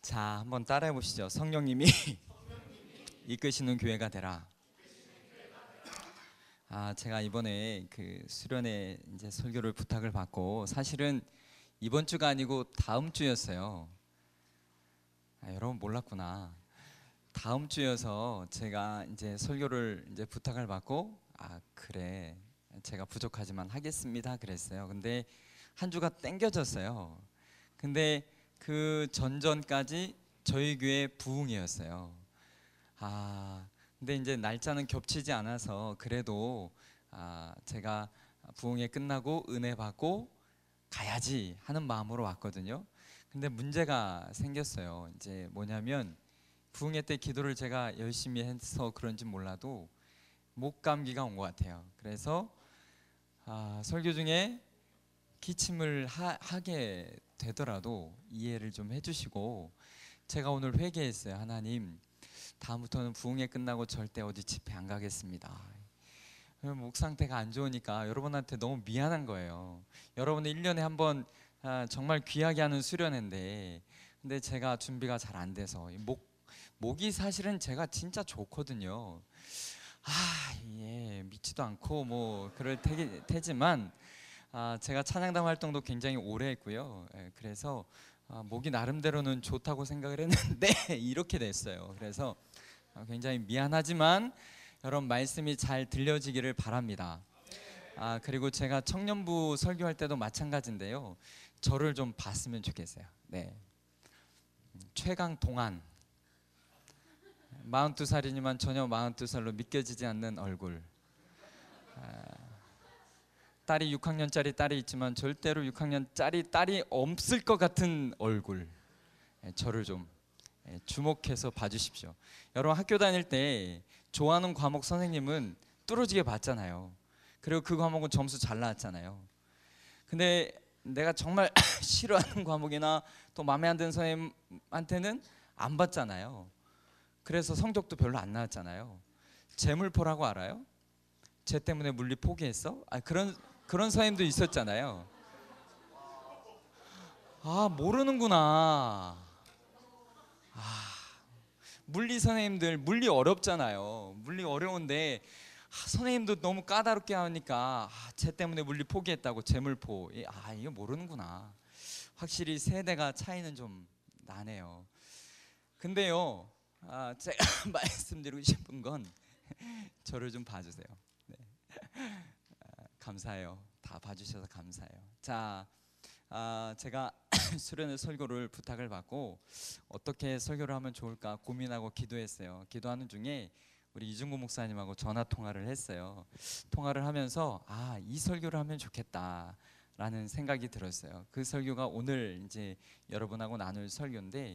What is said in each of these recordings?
자, 한번 따라해 보시죠. 성령님이 이끄시는 교회가 되라. 제가 이번에 그 수련회 이제 설교를 부탁을 받고 사실은 이번 주가 아니고 다음 주였어요. 여러분 몰랐구나. 다음 주여서 제가 이제 설교를 이제 부탁을 받고 그래 제가 부족하지만 하겠습니다 그랬어요. 근데 한 주가 땡겨졌어요. 근데 그 전전까지 저희 교회 부흥이었어요. 근데 이제 날짜는 겹치지 않아서 그래도 제가 부흥회 끝나고 은혜 받고 가야지 하는 마음으로 왔거든요. 근데 문제가 생겼어요. 이제 뭐냐면 부흥회 때 기도를 제가 열심히 해서 그런지 몰라도 목 감기가 온 것 같아요. 그래서 설교 중에 기침을 하게 되더라도 이해를 좀 해주시고, 제가 오늘 회개했어요. 하나님, 다음부터는 부흥회 끝나고 절대 어디 집회 안 가겠습니다. 목 상태가 안 좋으니까 여러분한테 너무 미안한 거예요. 여러분은 1년에 한 번 정말 귀하게 하는 수련회인데, 근데 제가 준비가 잘 안 돼서 목이 사실은 제가 진짜 좋거든요. 예, 믿지도 않고 뭐 그럴 테지만 제가 찬양단 활동도 굉장히 오래 했고요. 그래서 목이 나름대로는 좋다고 생각을 했는데 이렇게 됐어요. 그래서 굉장히 미안하지만 여러분 말씀이 잘 들려지기를 바랍니다. 그리고 제가 청년부 설교할 때도 마찬가지인데요. 저를 좀 봤으면 좋겠어요. 네. 최강 동안 42살이지만 전혀 42살로 믿겨지지 않는 얼굴. 딸이 6학년짜리 딸이 있지만 절대로 6학년짜리 딸이 없을 것 같은 얼굴. 저를 좀 주목해서 봐주십시오. 여러분 학교 다닐 때 좋아하는 과목 선생님은 뚫어지게 봤잖아요. 그리고 그 과목은 점수 잘 나왔잖아요. 근데 내가 정말 싫어하는 과목이나 또 마음에 안 드는 선생님한테는 안 봤잖아요. 그래서 성적도 별로 안 나왔잖아요. 재물포라고 알아요? 쟤 때문에 물리 포기했어? 그런 선생님도 있었잖아요. 모르는구나. 물리 선생님들 물리 어렵잖아요. 물리 어려운데 선생님도 너무 까다롭게 하니까 쟤 때문에 물리 포기했다고 재물포. 이거 모르는구나. 확실히 세대가 차이는 좀 나네요. 근데요, 제가 말씀드리고 싶은 건 저를 좀 봐주세요. 네. 감사해요. 다 봐주셔서 감사해요. 자, 제가 수련회 설교를 부탁을 받고 어떻게 설교를 하면 좋을까 고민하고 기도했어요. 기도하는 중에 우리 이중구 목사님하고 전화 통화를 했어요. 통화를 하면서 이 설교를 하면 좋겠다라는 생각이 들었어요. 그 설교가 오늘 이제 여러분하고 나눌 설교인데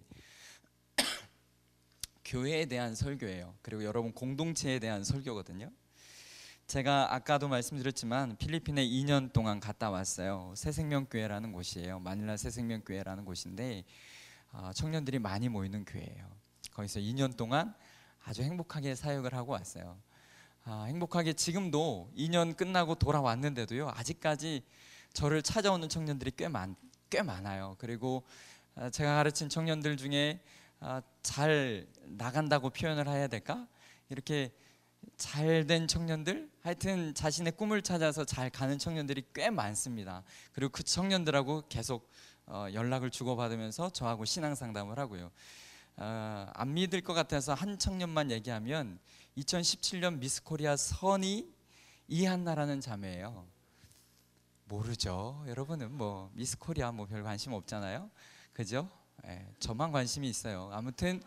교회에 대한 설교예요. 그리고 여러분 공동체에 대한 설교거든요. 제가 아까도 말씀드렸지만 필리핀에 2년 동안 갔다 왔어요. 새생명교회라는 곳이에요. 마닐라 새생명교회라는 곳인데 청년들이 많이 모이는 교회예요. 거기서 2년 동안 아주 행복하게 사역을 하고 왔어요. 행복하게 지금도 2년 끝나고 돌아왔는데도요, 아직까지 저를 찾아오는 청년들이 꽤 많아요. 그리고 제가 가르친 청년들 중에 잘 나간다고 표현을 해야 될까? 이렇게 잘된 청년들, 하여튼 자신의 꿈을 찾아서 잘 가는 청년들이 꽤 많습니다. 그리고 그 청년들하고 계속 연락을 주고받으면서 저하고 신앙 상담을 하고요. 안 믿을 것 같아서 한 청년만 얘기하면 2017년 미스 코리아 선이 이한나라는 자매예요. 모르죠? 여러분은 뭐 미스 코리아 뭐 별 관심 없잖아요. 그죠? 저만 관심이 있어요. 아무튼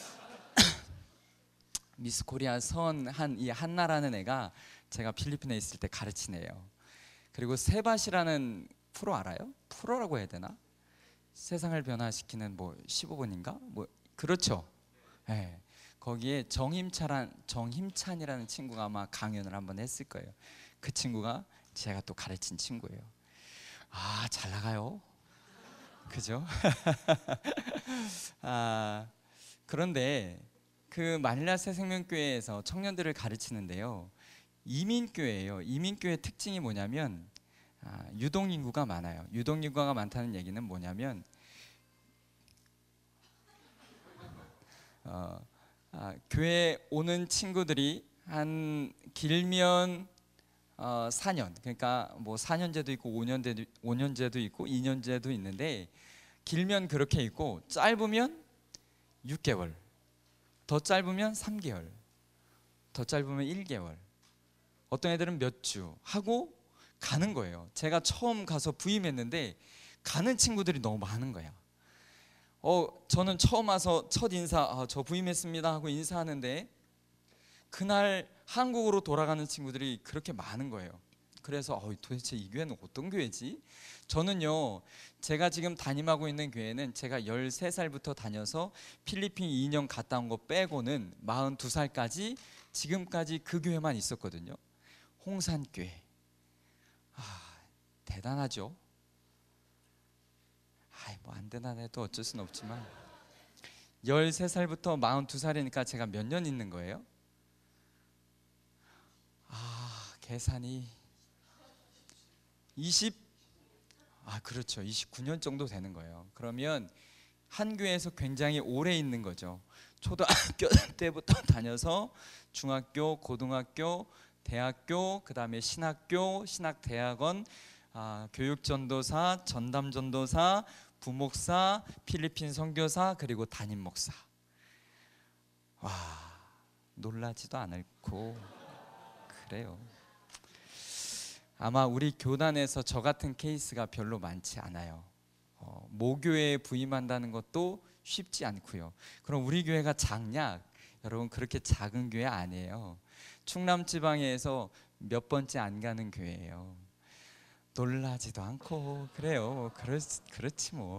미스 코리아 이 한나라는 애가 제가 필리핀에 있을 때 가르친 애예요. 그리고 세밭이라는 프로 알아요? 프로라고 해야 되나? 세상을 변화시키는 뭐 15분인가? 뭐 그렇죠. 네. 거기에 정힘찬이라는 친구가 아마 강연을 한번 했을 거예요. 그 친구가 제가 또 가르친 친구예요. 잘 나가요. 그죠? 그런데 그 마닐라 새생명교회에서 청년들을 가르치는데요, 이민교회예요. 이민교회 특징이 뭐냐면 유동인구가 많아요. 유동인구가 많다는 얘기는 뭐냐면 교회 오는 친구들이 한 길면 4년, 그러니까 뭐 4년제도 있고 5년제도 있고 2년제도 있는데, 길면 그렇게 있고 짧으면 6개월, 더 짧으면 3개월, 더 짧으면 1개월, 어떤 애들은 몇 주 하고 가는 거예요. 제가 처음 가서 부임했는데 가는 친구들이 너무 많은 거야. 저는 처음 와서 첫 인사, 저 부임했습니다 하고 인사하는데 그날 한국으로 돌아가는 친구들이 그렇게 많은 거예요. 그래서 도대체 이 교회는 어떤 교회지? 저는요, 제가 지금 담임하고 있는 교회는 제가 13살부터 다녀서 필리핀 2년 갔다 온 거 빼고는 42살까지 지금까지 그 교회만 있었거든요. 홍산교회. 대단하죠? 뭐 안 대단해도 어쩔 수는 없지만 13살부터 42살이니까 제가 몇 년 있는 거예요? 계산이 그렇죠. 29년 정도 되는 거예요. 그러면 한 교회에서 굉장히 오래 있는 거죠. 초등학교 때부터 다녀서 중학교, 고등학교, 대학교, 그 다음에 신학교, 신학대학원, 교육전도사, 전담전도사, 부목사, 필리핀 선교사, 그리고 담임 목사. 놀라지도 않고 그래요. 아마 우리 교단에서 저 같은 케이스가 별로 많지 않아요. 모교에 부임한다는 것도 쉽지 않고요. 그럼 우리 교회가 작냐? 여러분, 그렇게 작은 교회 아니에요. 충남 지방에서 몇 번째 안 가는 교회예요. 놀라지도 않고 그래요. 그렇지 뭐.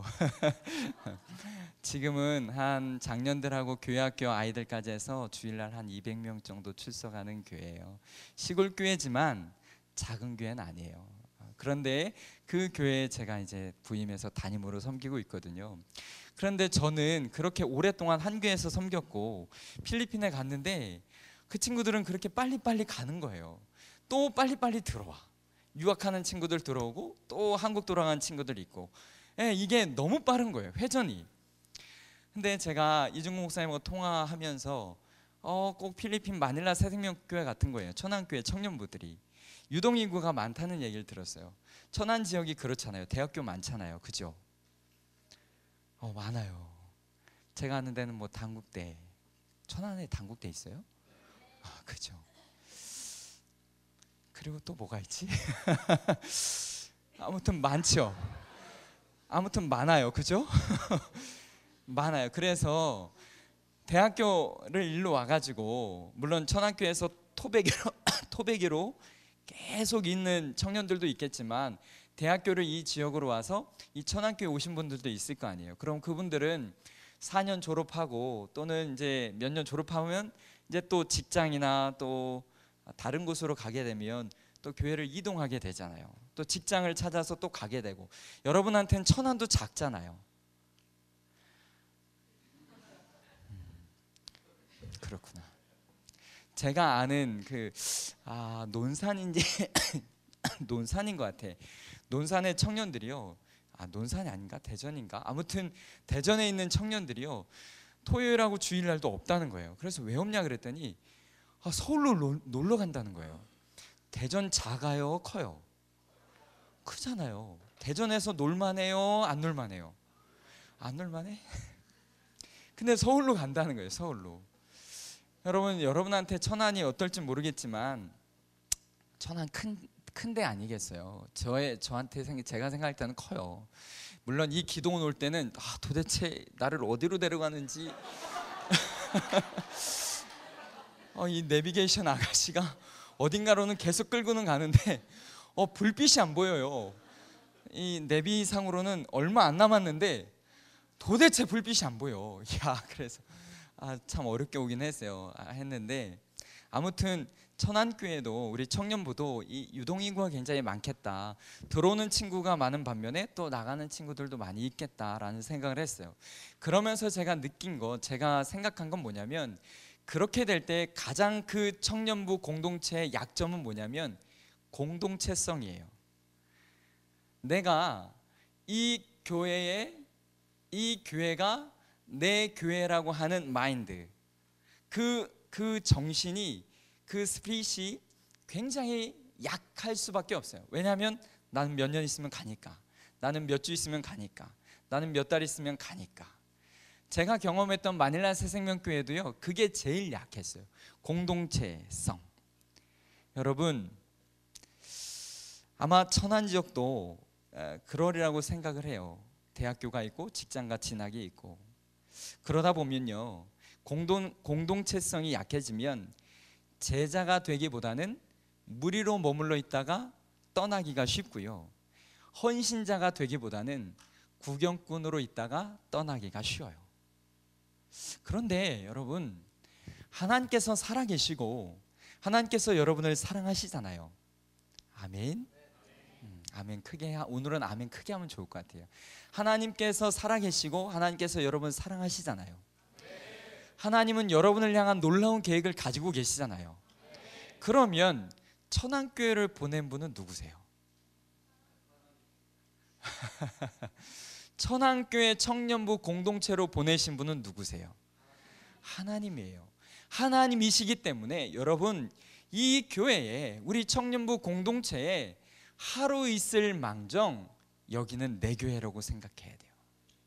지금은 한 장년들하고 교회학교 아이들까지 해서 주일날 한 200명 정도 출석하는 교회예요. 시골 교회지만 작은 교회는 아니에요. 그런데 그 교회에 제가 이제 부임해서 담임으로 섬기고 있거든요. 그런데 저는 그렇게 오랫동안 한 교회에서 섬겼고 필리핀에 갔는데 그 친구들은 그렇게 빨리빨리 가는 거예요. 또 빨리빨리 들어와. 유학하는 친구들 들어오고 또 한국 돌아가는 친구들 있고, 이게 너무 빠른 거예요, 회전이. 근데 제가 이중국 목사님과 통화하면서 꼭 필리핀 마닐라 새생명교회 같은 거예요. 천안교회 청년부들이 유동 인구가 많다는 얘기를 들었어요. 천안 지역이 그렇잖아요. 대학교 많잖아요, 그죠? 많아요. 제가 아는 데는 뭐 단국대, 천안에 단국대 있어요? 그죠. 그리고 또 뭐가 있지? 아무튼 많죠. 아무튼 많아요, 그죠? 많아요. 그래서 대학교를 일로 와가지고, 물론 천안교에서 토백이로 계속 있는 청년들도 있겠지만 대학교를 이 지역으로 와서 이 천안교에 오신 분들도 있을 거 아니에요. 그럼 그분들은 4년 졸업하고 또는 이제 몇 년 졸업하면 이제 또 직장이나 또 다른 곳으로 가게 되면 또 교회를 이동하게 되잖아요. 또 직장을 찾아서 또 가게 되고. 여러분한테는 천안도 작잖아요. 그렇구나. 제가 아는 논산인지 논산인 것 같아. 논산의 청년들이요. 논산이 아닌가? 대전인가? 아무튼 대전에 있는 청년들이요. 토요일하고 주일날도 없다는 거예요. 그래서 왜 없냐 그랬더니 서울로 놀러 간다는 거예요. 대전 작아요, 커요? 크잖아요. 대전에서 놀만해요, 안 놀만해요? 안 놀만해? 근데 서울로 간다는 거예요, 서울로. 여러분한테 천안이 어떨지 모르겠지만 천안 큰 데 아니겠어요. 저한테 제가 생각할 때는 커요. 물론 이 기도원 올 때는 도대체 나를 어디로 데려가는지 이 내비게이션 아가씨가 어딘가로는 계속 끌고는 가는데 불빛이 안 보여요. 이 내비상으로는 얼마 안 남았는데 도대체 불빛이 안 보여. 그래서 참 어렵게 오긴 했는데 아무튼 천안교회도 우리 청년부도 이 유동인구가 굉장히 많겠다. 들어오는 친구가 많은 반면에 또 나가는 친구들도 많이 있겠다라는 생각을 했어요. 그러면서 제가 생각한 건 뭐냐면, 그렇게 될 때 가장 그 청년부 공동체의 약점은 뭐냐면 공동체성이에요. 내가 이 교회가 내 교회라고 하는 마인드, 그 정신이, 그 스피릿이 굉장히 약할 수밖에 없어요. 왜냐하면 나는 몇 년 있으면 가니까, 나는 몇 주 있으면 가니까, 나는 몇 달 있으면 가니까. 제가 경험했던 마닐라 새생명교회도요, 그게 제일 약했어요. 공동체성. 여러분, 아마 천안지역도 그러리라고 생각을 해요. 대학교가 있고 직장과 진학이 있고. 그러다 보면요, 공동체성이 약해지면 제자가 되기보다는 무리로 머물러 있다가 떠나기가 쉽고요, 헌신자가 되기보다는 구경꾼으로 있다가 떠나기가 쉬워요. 그런데 여러분, 하나님께서 살아계시고 하나님께서 여러분을 사랑하시잖아요. 아멘. 아멘 크게, 오늘은 아멘 크게 하면 좋을 것 같아요. 하나님께서 살아계시고 하나님께서 여러분 사랑하시잖아요. 하나님은 여러분을 향한 놀라운 계획을 가지고 계시잖아요. 그러면 천안교회를 보낸 분은 누구세요? 천안교회 청년부 공동체로 보내신 분은 누구세요? 하나님이에요. 하나님이시기 때문에 여러분, 이 교회에, 우리 청년부 공동체에 하루 있을 망정 여기는 내 교회라고 생각해야 돼요.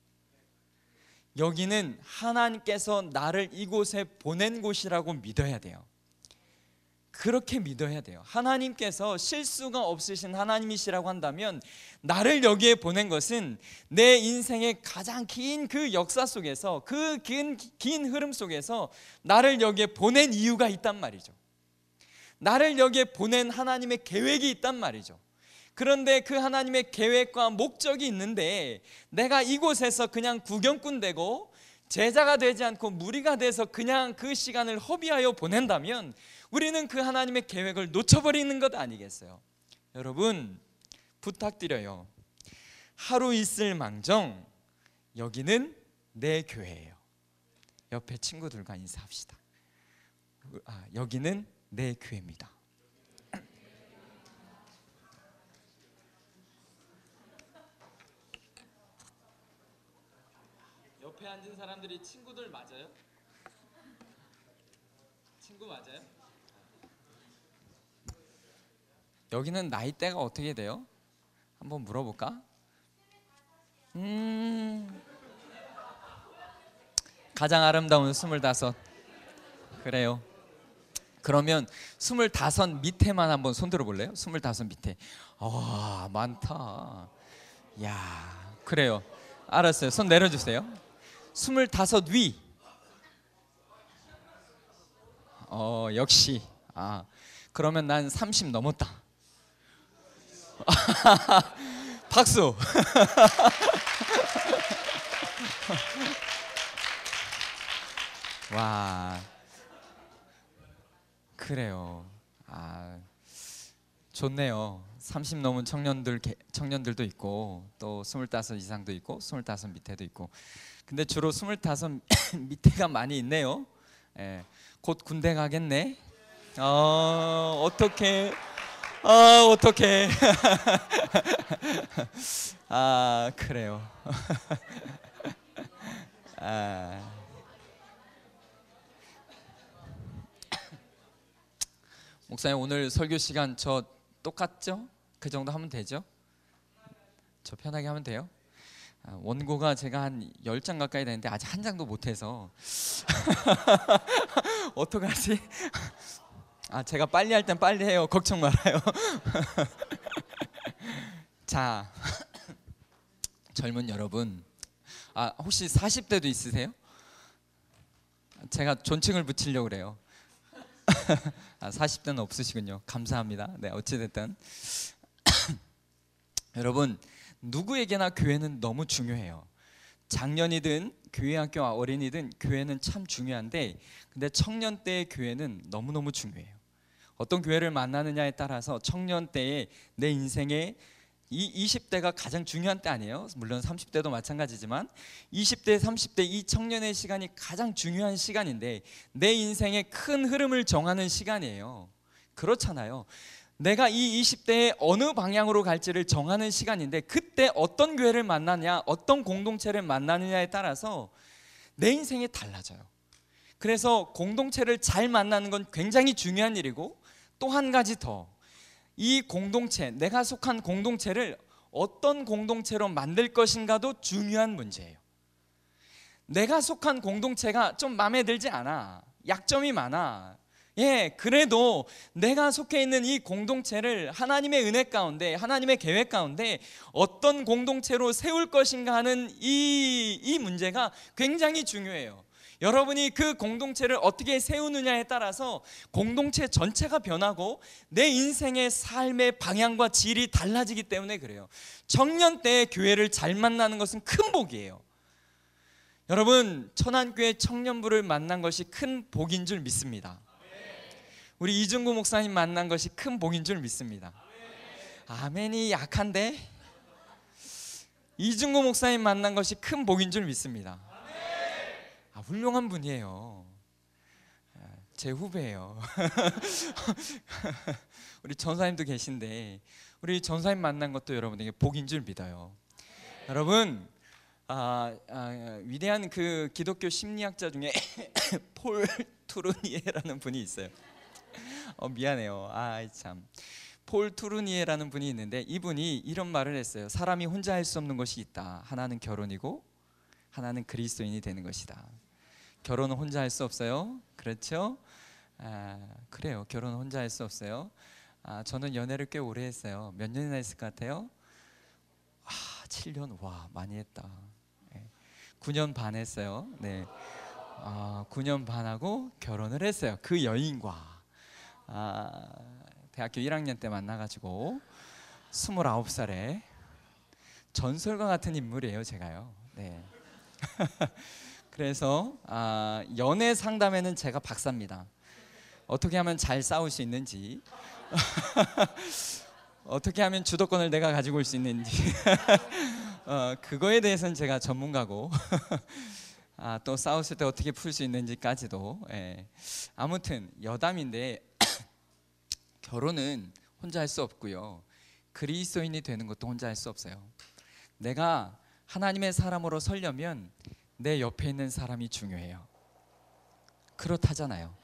여기는 하나님께서 나를 이곳에 보낸 곳이라고 믿어야 돼요. 그렇게 믿어야 돼요. 하나님께서 실수가 없으신 하나님이시라고 한다면 나를 여기에 보낸 것은 내 인생의 가장 긴 그 역사 속에서, 그 긴 흐름 속에서 나를 여기에 보낸 이유가 있단 말이죠. 나를 여기에 보낸 하나님의 계획이 있단 말이죠. 그런데 그 하나님의 계획과 목적이 있는데 내가 이곳에서 그냥 구경꾼 되고 제자가 되지 않고 무리가 돼서 그냥 그 시간을 허비하여 보낸다면 우리는 그 하나님의 계획을 놓쳐버리는 것 아니겠어요? 여러분, 부탁드려요. 하루 있을 망정 여기는 내 교회예요. 옆에 친구들과 인사합시다. 여기는 내 교회입니다. 옆에 앉은 사람들이 친구들 맞아요? 친구 맞아요? 여기는 나이대가 어떻게 돼요? 한번 물어볼까? 가장 아름다운 25. 그래요. 그러면 25 밑에만 한번 손 들어볼래요? 25 밑에. 와, 많다. 야, 그래요. 알았어요. 손 내려주세요. 25 위. 역시. 그러면 난 30 넘었다. 박수. 와, 그래요. 좋네요. 30 넘은 청년들도 있고 또 25 이상도 있고 25 밑에도 있고. 근데 주로 25 밑에가 많이 있네요. 곧 군대 가겠네. 어떡해. 어떡해. 그래요. 목사님, 오늘 설교 시간 저 똑같죠? 그 정도 하면 되죠? 저 편하게 하면 돼요? 원고가 제가 한 10장 가까이 되는데 아직 한 장도 못해서 어떡하지? 제가 빨리 할 땐 빨리 해요. 걱정 말아요. 자, 젊은 여러분, 혹시 40대도 있으세요? 제가 존칭을 붙이려고 그래요. 40대는 없으시군요. 감사합니다. 네, 어찌됐든 여러분, 누구에게나 교회는 너무 중요해요. 장년이든 교회학교 어린이든 교회는 참 중요한데, 근데 청년 때의 교회는 너무너무 중요해요. 어떤 교회를 만나느냐에 따라서 청년 때의 내 인생의 이 20대가 가장 중요한 때 아니에요? 물론 30대도 마찬가지지만 20대, 30대 이 청년의 시간이 가장 중요한 시간인데 내 인생의 큰 흐름을 정하는 시간이에요. 그렇잖아요. 내가 이 20대에 어느 방향으로 갈지를 정하는 시간인데 그때 어떤 교회를 만나냐, 어떤 공동체를 만나느냐에 따라서 내 인생이 달라져요. 그래서 공동체를 잘 만나는 건 굉장히 중요한 일이고, 또 한 가지 더, 이 공동체, 내가 속한 공동체를 어떤 공동체로 만들 것인가도 중요한 문제예요. 내가 속한 공동체가 좀 마음에 들지 않아, 약점이 많아, 그래도 내가 속해 있는 이 공동체를 하나님의 은혜 가운데, 하나님의 계획 가운데 어떤 공동체로 세울 것인가 하는 이 문제가 굉장히 중요해요. 여러분이 그 공동체를 어떻게 세우느냐에 따라서 공동체 전체가 변하고 내 인생의 삶의 방향과 질이 달라지기 때문에 그래요. 청년 때 교회를 잘 만나는 것은 큰 복이에요. 여러분, 천안교회 청년부를 만난 것이 큰 복인 줄 믿습니다. 우리 이중구 목사님 만난 것이 큰 복인 줄 믿습니다. 아멘이 약한데? 이중구 목사님 만난 것이 큰 복인 줄 믿습니다. 훌륭한 분이에요. 제 후배예요. 우리 전사님도 계신데, 우리 전사님 만난 것도 여러분에게 복인 줄 믿어요. 여러분, 위대한 그 기독교 심리학자 중에 폴 투르니에라는 분이 있어요. 미안해요. 참. 폴 투르니에라는 분이 있는데, 이분이 이런 말을 했어요. 사람이 혼자 할 수 없는 것이 있다. 하나는 결혼이고 하나는 그리스도인이 되는 것이다. 결혼은 혼자 할 수 없어요. 그렇죠? 그래요. 결혼은 혼자 할 수 없어요. 저는 연애를 꽤 오래 했어요. 몇 년이나 했을 것 같아요? 7년. 와, 많이 했다. 9년 반 했어요. 네. 9년 반 하고 결혼을 했어요. 그 여인과 대학교 1학년 때 만나가지고 29살에 전설과 같은 인물이에요, 제가요. 네. 그래서 연애 상담에는 제가 박사입니다. 어떻게 하면 잘 싸울 수 있는지, 어떻게 하면 주도권을 내가 가지고 올 수 있는지, 그거에 대해서는 제가 전문가고, 또 싸웠을 때 어떻게 풀 수 있는지까지도. 아무튼 여담인데 결혼은 혼자 할 수 없고요, 그리스도인이 되는 것도 혼자 할 수 없어요. 내가 하나님의 사람으로 서려면 내 옆에 있는 사람이 중요해요. 그렇다잖아요.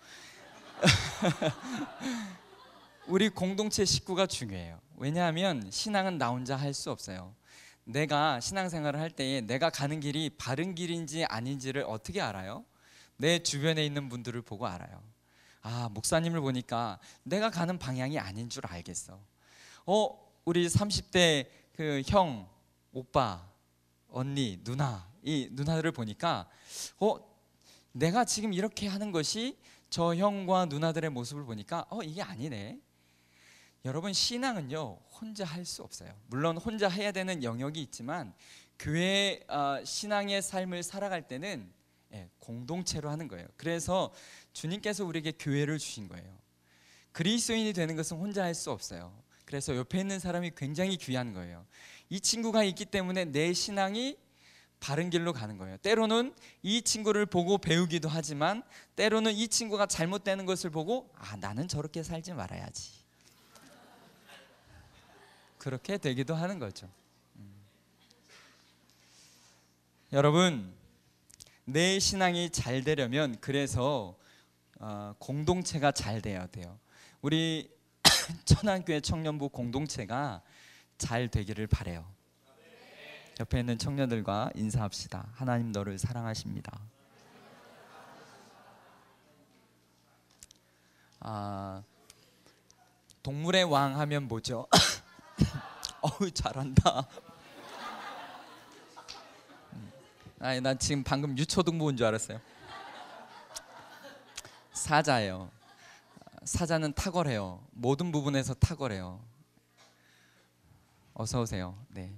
우리 공동체 식구가 중요해요. 왜냐하면 신앙은 나 혼자 할 수 없어요. 내가 신앙생활을 할 때에 내가 가는 길이 바른 길인지 아닌지를 어떻게 알아요? 내 주변에 있는 분들을 보고 알아요. 목사님을 보니까 내가 가는 방향이 아닌 줄 알겠어. 우리 30대 그 형, 오빠, 언니, 누나, 이 누나들을 보니까 내가 지금 이렇게 하는 것이 저 형과 누나들의 모습을 보니까 이게 아니네. 여러분, 신앙은요 혼자 할 수 없어요. 물론 혼자 해야 되는 영역이 있지만 교회 신앙의 삶을 살아갈 때는 공동체로 하는 거예요. 그래서 주님께서 우리에게 교회를 주신 거예요. 그리스도인이 되는 것은 혼자 할 수 없어요. 그래서 옆에 있는 사람이 굉장히 귀한 거예요. 이 친구가 있기 때문에 내 신앙이 바른 길로 가는 거예요. 때로는 이 친구를 보고 배우기도 하지만 때로는 이 친구가 잘못되는 것을 보고 나는 저렇게 살지 말아야지, 그렇게 되기도 하는 거죠. 여러분, 내 신앙이 잘 되려면 그래서 공동체가 잘 돼야 돼요. 우리 천안교회 청년부 공동체가 잘 되기를 바래요. 옆에 있는 청년들과 인사합시다. 하나님 너를 사랑하십니다. 동물의 왕 하면 뭐죠? 잘한다. 난 지금 방금 유초등부 온 줄 알았어요. 사자예요. 사자는 탁월해요. 모든 부분에서 탁월해요. 어서 오세요. 네.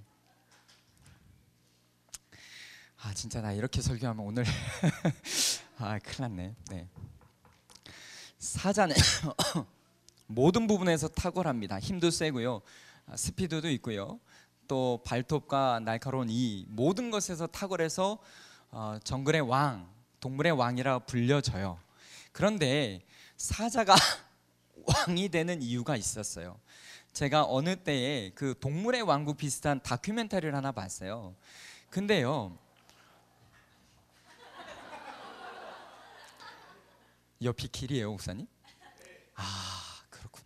진짜 나 이렇게 설교하면 오늘 큰일 났네. 네. 사자는 모든 부분에서 탁월합니다. 힘도 세고요, 스피드도 있고요, 또 발톱과 날카로운 이 모든 것에서 탁월해서 정글의 왕, 동물의 왕이라 불려져요. 그런데 사자가 왕이 되는 이유가 있었어요. 제가 어느 때에 그 동물의 왕국 비슷한 다큐멘터리를 하나 봤어요. 근데요, 옆이 길이에요, 목사님? 아, 그렇구나.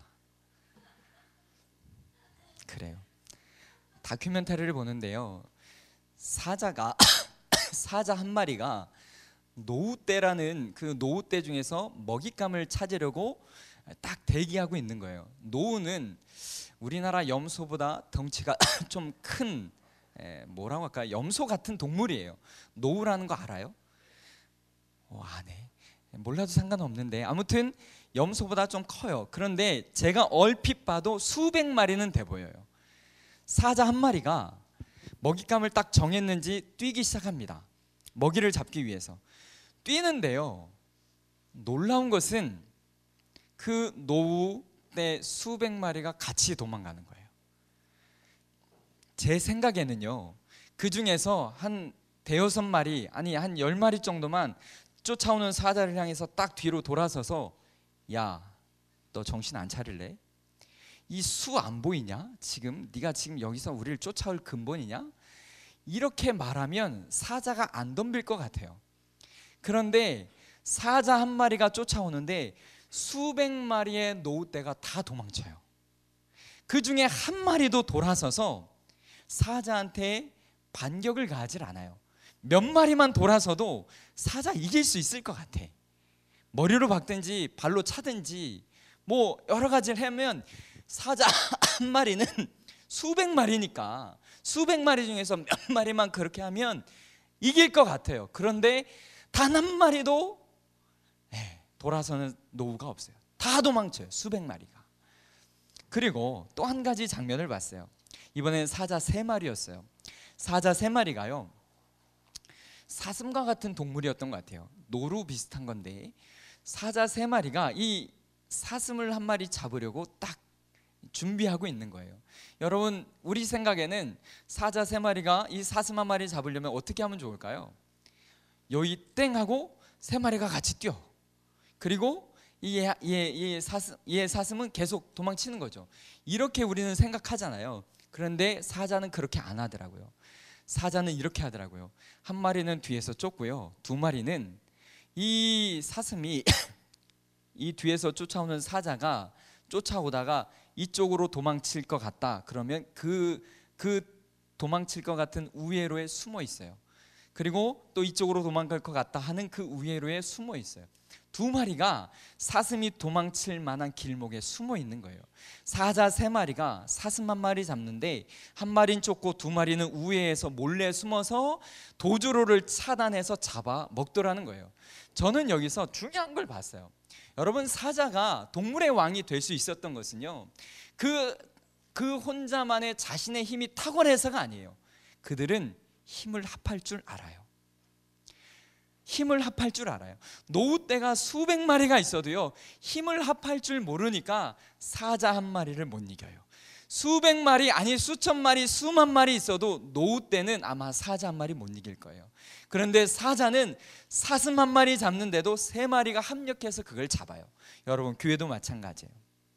그래요. 다큐멘터리를 보는데요, 사자가 사자 한 마리가 노우떼라는 그 노우떼 중에서 먹잇감을 찾으려고 딱 대기하고 있는 거예요. 노우는 우리나라 염소보다 덩치가 좀 큰, 뭐라고 할까, 염소 같은 동물이에요. 노우라는 거 알아요? 아네. 몰라도 상관없는데 아무튼 염소보다 좀 커요. 그런데 제가 얼핏 봐도 수백 마리는 돼 보여요. 사자 한 마리가 먹잇감을 딱 정했는지 뛰기 시작합니다. 먹이를 잡기 위해서 뛰는데요, 놀라운 것은 그 노우떼 수백 마리가 같이 도망가는 거예요. 제 생각에는요, 그 중에서 한 대여섯 마리, 아니 한 10마리 정도만 쫓아오는 사자를 향해서 딱 뒤로 돌아서서, 야, 너 정신 안 차릴래? 이 수 안 보이냐? 지금 네가 지금 여기서 우리를 쫓아올 근본이냐? 이렇게 말하면 사자가 안 덤빌 것 같아요. 그런데 사자 한 마리가 쫓아오는데 수백 마리의 노우떼가 다 도망쳐요. 그 중에 한 마리도 돌아서서 사자한테 반격을 가하질 않아요. 몇 마리만 돌아서도 사자 이길 수 있을 것 같아. 머리로 박든지 발로 차든지 뭐 여러 가지를 하면 사자 한 마리는 수백 마리니까 수백 마리 중에서 몇 마리만 그렇게 하면 이길 것 같아요. 그런데 단 한 마리도 돌아서는 노우가 없어요. 다 도망쳐요, 수백 마리가. 그리고 또 한 가지 장면을 봤어요. 이번엔 사자 세 마리였어요. 사자 세 마리가요, 사슴과 같은 동물이었던 것 같아요. 노루 비슷한 건데 사자 세 마리가 이 사슴을 한 마리 잡으려고 딱 준비하고 있는 거예요. 여러분, 우리 생각에는 사자 세 마리가 이 사슴 한 마리 잡으려면 어떻게 하면 좋을까요? 여기 땡 하고 세 마리가 같이 뛰어. 그리고 이 사슴은 계속 도망치는 거죠. 이렇게 우리는 생각하잖아요. 그런데 사자는 그렇게 안 하더라고요. 사자는 이렇게 하더라고요. 한 마리는 뒤에서 쫓고요, 두 마리는 이 사슴이 이 뒤에서 쫓아오는 사자가 쫓아오다가 이쪽으로 도망칠 것 같다 그러면 그 도망칠 것 같은 우회로에 숨어 있어요. 그리고 또 이쪽으로 도망갈 것 같다 하는 그 우회로에 숨어 있어요. 두 마리가 사슴이 도망칠 만한 길목에 숨어 있는 거예요. 사자 세 마리가 사슴 한 마리 잡는데 한 마리는 쫓고 두 마리는 우회에서 몰래 숨어서 도주로를 차단해서 잡아 먹더라는 거예요. 저는 여기서 중요한 걸 봤어요. 여러분, 사자가 동물의 왕이 될 수 있었던 것은요, 그 혼자만의 자신의 힘이 탁월해서가 아니에요. 그들은 힘을 합할 줄 알아요. 힘을 합할 줄 알아요. 노우떼가 수백 마리가 있어도요, 힘을 합할 줄 모르니까 사자 한 마리를 못 이겨요. 수백 마리, 아니 수천 마리, 수만 마리 있어도 노우떼는 아마 사자 한 마리 못 이길 거예요. 그런데 사자는 사슴 한 마리 잡는데도 세 마리가 합력해서 그걸 잡아요. 여러분, 교회도 마찬가지예요.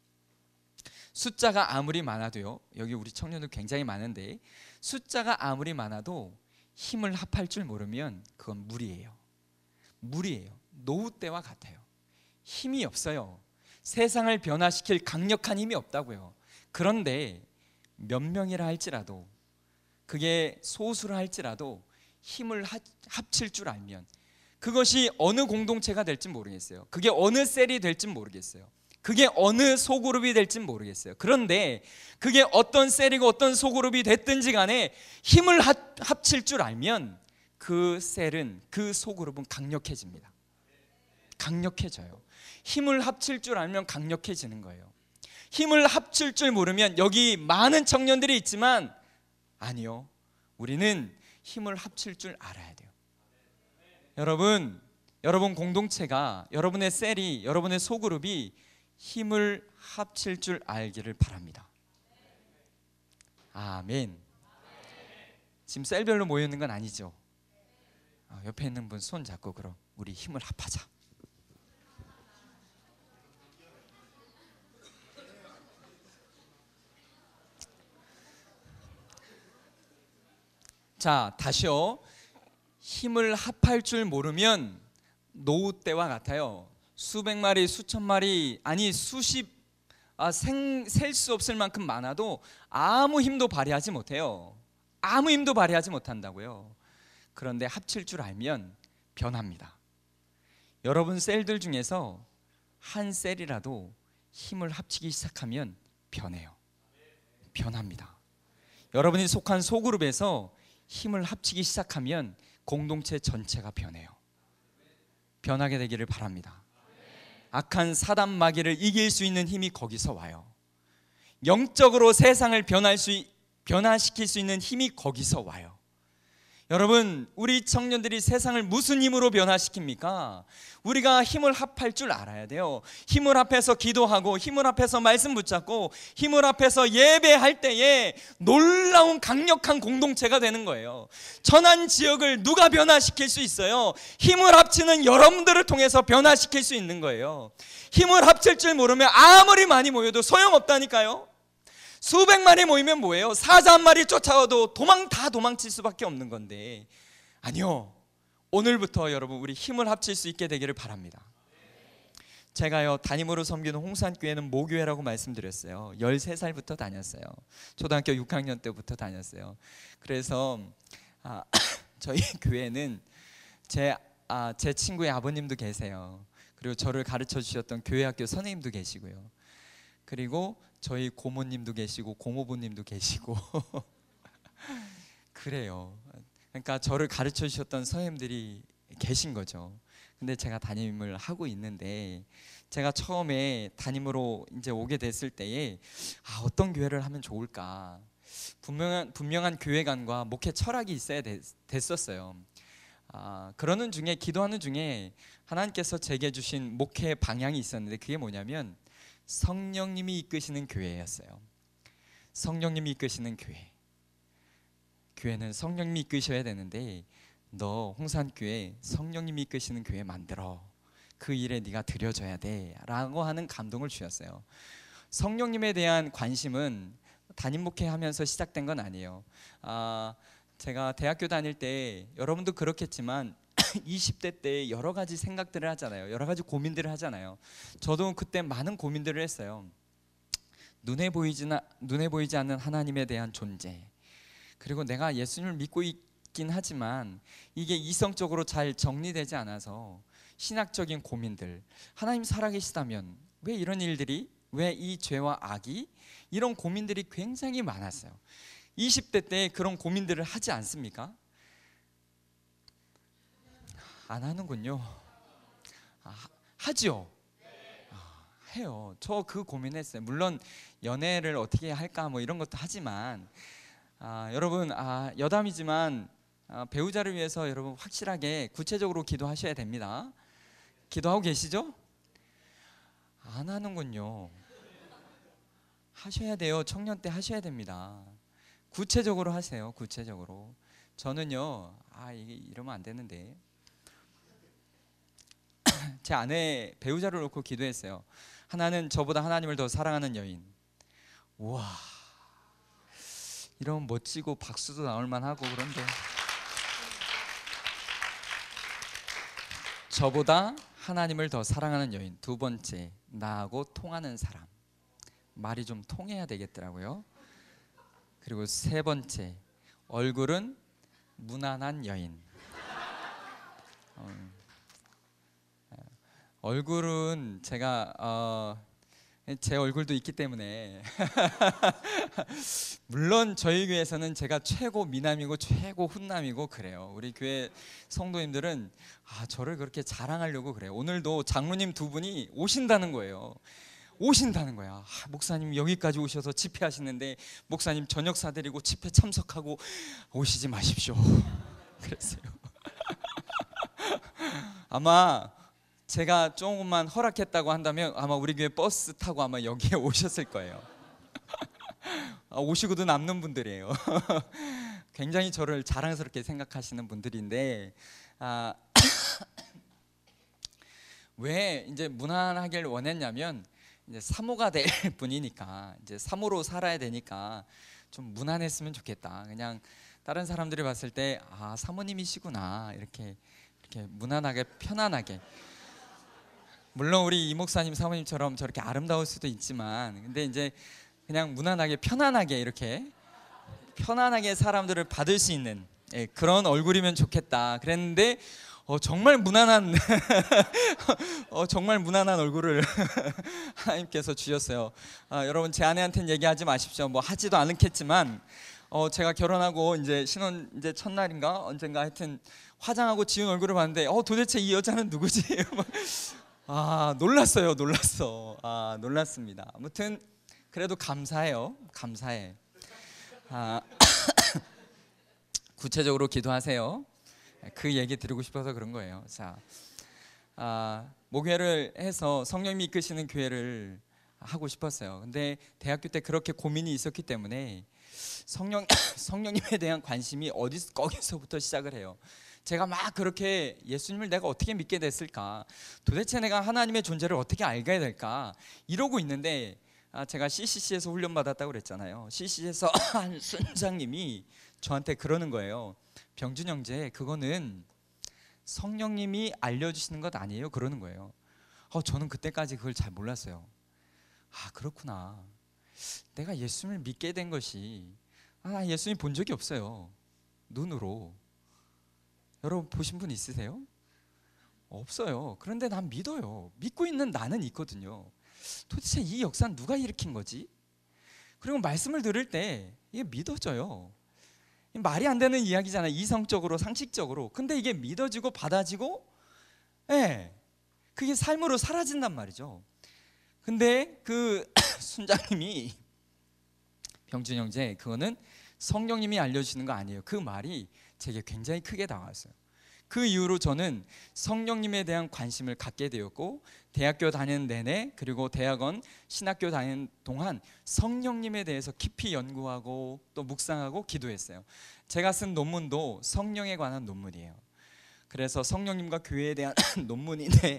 숫자가 아무리 많아도요, 여기 우리 청년들 굉장히 많은데 숫자가 아무리 많아도 힘을 합할 줄 모르면 그건 무리예요. 무리예요. 노우떼와 같아요. 힘이 없어요. 세상을 변화시킬 강력한 힘이 없다고요. 그런데 몇 명이라 할지라도, 그게 소수라 할지라도 힘을 합칠 줄 알면, 그것이 어느 공동체가 될지 모르겠어요. 그게 어느 셀이 될지 모르겠어요. 그게 어느 소그룹이 될지 모르겠어요. 그런데 그게 어떤 셀이고 어떤 소그룹이 됐든지 간에 힘을 합칠 줄 알면 그 셀은, 그 소그룹은 강력해집니다. 강력해져요. 힘을 합칠 줄 알면 강력해지는 거예요. 힘을 합칠 줄 모르면, 여기 많은 청년들이 있지만 아니요, 우리는 힘을 합칠 줄 알아야 돼요. 여러분 공동체가, 여러분의 셀이, 여러분의 소그룹이 힘을 합칠 줄 알기를 바랍니다. 아멘. 지금 셀별로 모여 있는 건 아니죠? 옆에 있는 분 손 잡고 그럼 우리 힘을 합하자. 자, 다시요. 힘을 합할 줄 모르면 노우떼와 같아요. 수백 마리, 수천 마리, 아니 수십, 셀 수 없을 만큼 많아도 아무 힘도 발휘하지 못해요. 아무 힘도 발휘하지 못한다고요. 그런데 합칠 줄 알면 변합니다. 여러분 셀들 중에서 한 셀이라도 힘을 합치기 시작하면 변해요. 변합니다. 여러분이 속한 소그룹에서 힘을 합치기 시작하면 공동체 전체가 변해요. 변하게 되기를 바랍니다. 악한 사단 마귀를 이길 수 있는 힘이 거기서 와요. 영적으로 세상을 변화시킬 수 있는 힘이 거기서 와요. 여러분, 우리 청년들이 세상을 무슨 힘으로 변화시킵니까? 우리가 힘을 합할 줄 알아야 돼요. 힘을 합해서 기도하고 힘을 합해서 말씀 붙잡고 힘을 합해서 예배할 때에 놀라운 강력한 공동체가 되는 거예요. 천안 지역을 누가 변화시킬 수 있어요? 힘을 합치는 여러분들을 통해서 변화시킬 수 있는 거예요. 힘을 합칠 줄 모르면 아무리 많이 모여도 소용없다니까요. 수백 마리 모이면 뭐예요? 사자 한 마리 쫓아와도 도망칠 수밖에 없는 건데, 아니요, 오늘부터 여러분 우리 힘을 합칠 수 있게 되기를 바랍니다. 제가요 담임으로 섬기는 홍산교회는 모교회라고 말씀드렸어요. 13살부터 다녔어요. 초등학교 6학년 때부터 다녔어요. 그래서 저희 교회는 제 친구의 아버님도 계세요. 그리고 저를 가르쳐 주셨던 교회학교 선생님도 계시고요. 그리고 저희 고모님도 계시고 고모부님도 계시고 그래요. 그러니까 저를 가르쳐 주셨던 선생님들이 계신 거죠. 근데 제가 담임을 하고 있는데, 제가 처음에 담임으로 이제 오게 됐을 때에 어떤 교회를 하면 좋을까, 분명한 교회관과 목회 철학이 있어야 됐었어요. 그러는 중에, 기도하는 중에 하나님께서 제게 주신 목회 방향이 있었는데, 그게 뭐냐면 성령님이 이끄시는 교회였어요. 성령님이 이끄시는 교회. 교회는 성령님이 이끄셔야 되는데, 너 홍산교회 성령님이 이끄시는 교회 만들어. 그 일에 네가 드려져야 돼 라고 하는 감동을 주셨어요. 성령님에 대한 관심은 담임 목회하면서 시작된 건 아니에요. 제가 대학교 다닐 때, 여러분도 그렇겠지만 20대 때 여러 가지 생각들을 하잖아요. 여러 가지 고민들을 하잖아요. 저도 그때 많은 고민들을 했어요. 눈에 보이지 않는 하나님에 대한 존재, 그리고 내가 예수님을 믿고 있긴 하지만 이게 이성적으로 잘 정리되지 않아서 신학적인 고민들, 하나님 살아계시다면 왜 이런 일들이, 왜 이 죄와 악이, 이런 고민들이 굉장히 많았어요. 20대 때 그런 고민들을 하지 않습니까? 안 하는군요. 하죠. 해요. 저 그 고민했어요. 물론 연애를 어떻게 할까 뭐 이런 것도 하지만, 여러분, 여담이지만 배우자를 위해서 여러분 확실하게 구체적으로 기도하셔야 됩니다. 기도하고 계시죠? 안 하는군요. 하셔야 돼요. 청년 때 하셔야 됩니다. 구체적으로 하세요. 구체적으로. 저는요, 이게 이러면 안 되는데, 제 아내 배우자를 놓고 기도했어요. 하나는 저보다 하나님을 더 사랑하는 여인. 우와, 이러면 멋지고 박수도 나올 만하고, 그런데 저보다 하나님을 더 사랑하는 여인. 두 번째, 나하고 통하는 사람. 말이 좀 통해야 되겠더라고요. 그리고 세 번째, 얼굴은 무난한 여인. 얼굴은 제가 제 얼굴도 있기 때문에 물론 저희 교회에서는 제가 최고 미남이고 최고 훈남이고 그래요. 우리 교회 성도님들은 저를 그렇게 자랑하려고 그래요. 오늘도 장로님 두 분이 오신다는 거예요. 오신다는 거야. 목사님 여기까지 오셔서 집회하시는데 목사님 저녁 사드리고 집회 참석하고 오시지 마십시오. 그랬어요. 아마 제가 조금만 허락했다고 한다면 아마 우리 교회 버스 타고 아마 여기에 오셨을 거예요. 오시고도 남는 분들이에요. 굉장히 저를 자랑스럽게 생각하시는 분들인데, 왜 이제 무난하길 원했냐면, 이제 사모가 될 분이니까, 이제 사모로 살아야 되니까 좀 무난했으면 좋겠다. 그냥 다른 사람들이 봤을 때 사모님이시구나, 이렇게 무난하게 편안하게. 물론 우리 이 목사님 사모님처럼 저렇게 아름다울 수도 있지만, 근데 이제 그냥 무난하게 편안하게 이렇게 편안하게 사람들을 받을 수 있는 그런 얼굴이면 좋겠다 그랬는데 정말 무난한 정말 무난한 얼굴을 하나님께서 주셨어요. 여러분 제 아내한테는 얘기하지 마십시오. 뭐 하지도 않겠지만 제가 결혼하고 이제 신혼 이제 첫날인가 언젠가 하여튼 화장하고 지은 얼굴을 봤는데 도대체 이 여자는 누구지? 놀랐어요. 놀랐습니다. 아무튼 그래도 감사해요. 감사해. 구체적으로 기도하세요. 그 얘기 드리고 싶어서 그런 거예요. 자, 목회를 해서 성령님이 이끄시는 교회를 하고 싶었어요. 근데 대학교 때 그렇게 고민이 있었기 때문에 성령님에 대한 관심이 거기서부터 시작을 해요. 제가 막 그렇게 예수님을 내가 어떻게 믿게 됐을까? 도대체 내가 하나님의 존재를 어떻게 알게 될까? 이러고 있는데 제가 CCC에서 훈련받았다고 그랬잖아요. CCC에서 한 순장님이 저한테 그러는 거예요. 병준 형제, 그거는 성령님이 알려주시는 것 아니에요? 그러는 거예요. 저는 그때까지 그걸 잘 몰랐어요. 그렇구나. 내가 예수님을 믿게 된 것이 예수님 본 적이 없어요. 눈으로. 여러분 보신 분 있으세요? 없어요. 그런데 난 믿어요. 믿고 있는 나는 있거든요. 도대체 이 역사는 누가 일으킨 거지? 그리고 말씀을 들을 때 이게 믿어져요. 말이 안 되는 이야기잖아요. 이성적으로 상식적으로. 근데 이게 믿어지고 받아지고 그게 삶으로 사라진단 말이죠. 근데 그 순장님이 병준 형제, 그거는 성령님이 알려주시는 거 아니에요. 그 말이 제게 굉장히 크게 다가왔어요. 그 이후로 저는 성령님에 대한 관심을 갖게 되었고, 대학교 다니는 내내 그리고 대학원 신학교 다니는 동안 성령님에 대해서 깊이 연구하고 또 묵상하고 기도했어요. 제가 쓴 논문도 성령에 관한 논문이에요. 그래서 성령님과 교회에 대한 논문인데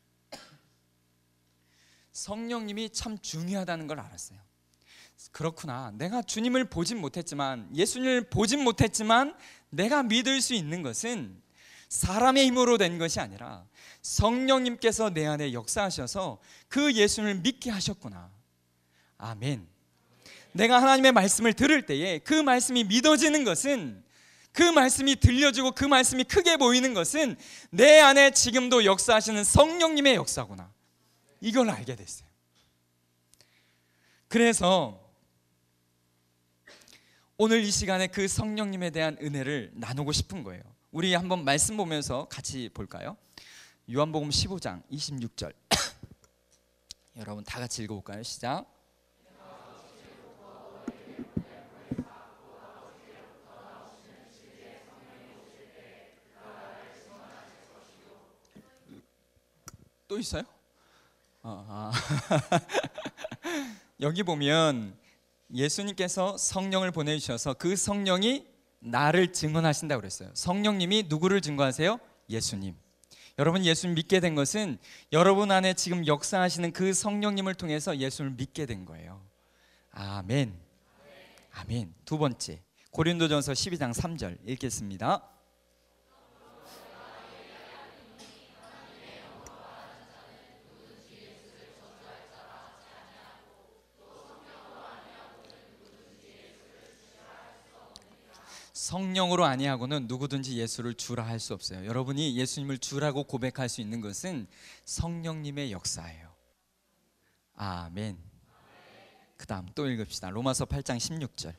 성령님이 참 중요하다는 걸 알았어요. 그렇구나. 내가 주님을 보진 못했지만, 예수님을 보진 못했지만 내가 믿을 수 있는 것은 사람의 힘으로 된 것이 아니라 성령님께서 내 안에 역사하셔서 그 예수님을 믿게 하셨구나. 아멘. 내가 하나님의 말씀을 들을 때에 그 말씀이 믿어지는 것은, 그 말씀이 들려주고 그 말씀이 크게 보이는 것은 내 안에 지금도 역사하시는 성령님의 역사구나. 이걸 알게 됐어요. 그래서 오늘 이 시간에 그 성령님에 대한 은혜를 나누고 싶은 거예요. 우리 한번 말씀 보면서 같이 볼까요? 요한복음 15장 26절 여러분 다 같이 읽어볼까요? 시작. 또 있어요? 여기 보면 예수님께서 성령을 보내주셔서 그 성령이 나를 증언하신다고 그랬어요. 성령님이 누구를 증거하세요? 예수님. 여러분 예수님 믿게 된 것은 여러분 안에 지금 역사하시는 그 성령님을 통해서 예수님을 믿게 된 거예요. 아멘. 아멘. 두 번째, 고린도전서 12장 3절 읽겠습니다. 성령으로 아니하고는 누구든지 예수를 주라 할 수 없어요. 여러분이 예수님을 주라고 고백할 수 있는 것은 성령님의 역사예요. 아멘. 그 다음 또 읽읍시다. 로마서 8장 16절.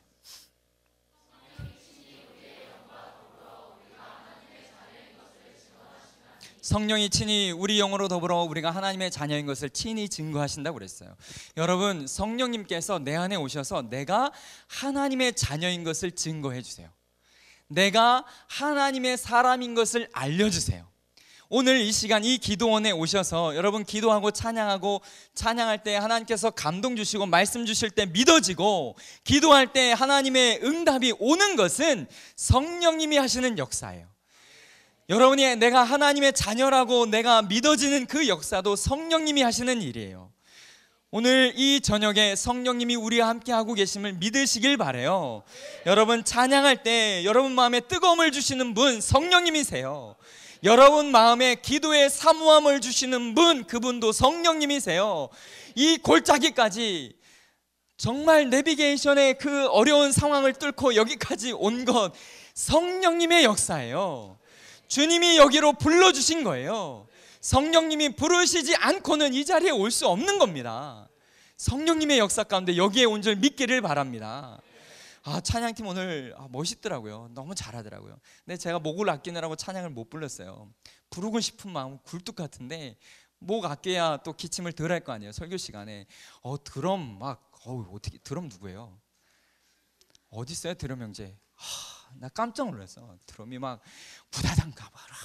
성령이 친히 우리 영으로 더불어 우리가 하나님의 자녀인 것을 친히 증거하신다고 그랬어요. 여러분 성령님께서 내 안에 오셔서 내가 하나님의 자녀인 것을 증거해 주세요. 내가 하나님의 사람인 것을 알려주세요. 오늘 이 시간 이 기도원에 오셔서 여러분 기도하고 찬양할 때 하나님께서 감동 주시고 말씀 주실 때 믿어지고, 기도할 때 하나님의 응답이 오는 것은 성령님이 하시는 역사예요. 여러분이 내가 하나님의 자녀라고 내가 믿어지는 그 역사도 성령님이 하시는 일이에요. 오늘 이 저녁에 성령님이 우리와 함께 하고 계심을 믿으시길 바라요. 여러분 찬양할 때 여러분 마음에 뜨거움을 주시는 분 성령님이세요. 여러분 마음에 기도의 사모함을 주시는 분, 그분도 성령님이세요. 이 골짜기까지 정말 내비게이션의 그 어려운 상황을 뚫고 여기까지 온 것 성령님의 역사예요. 주님이 여기로 불러주신 거예요. 성령님이 부르시지 않고는 이 자리에 올 수 없는 겁니다. 성령님의 역사 가운데 여기에 온 줄 믿기를 바랍니다. 찬양팀 오늘 멋있더라고요. 너무 잘하더라고요. 근데 제가 목을 아끼느라고 찬양을 못 불렀어요. 부르고 싶은 마음 굴뚝 같은데 목 아껴야 또 기침을 덜 할 거 아니에요. 설교 시간에 드럼 어떻게 드럼 누구예요? 어디 있어요 드럼 형제? 나 깜짝 놀랐어. 드럼이 막 부다당 가봐라.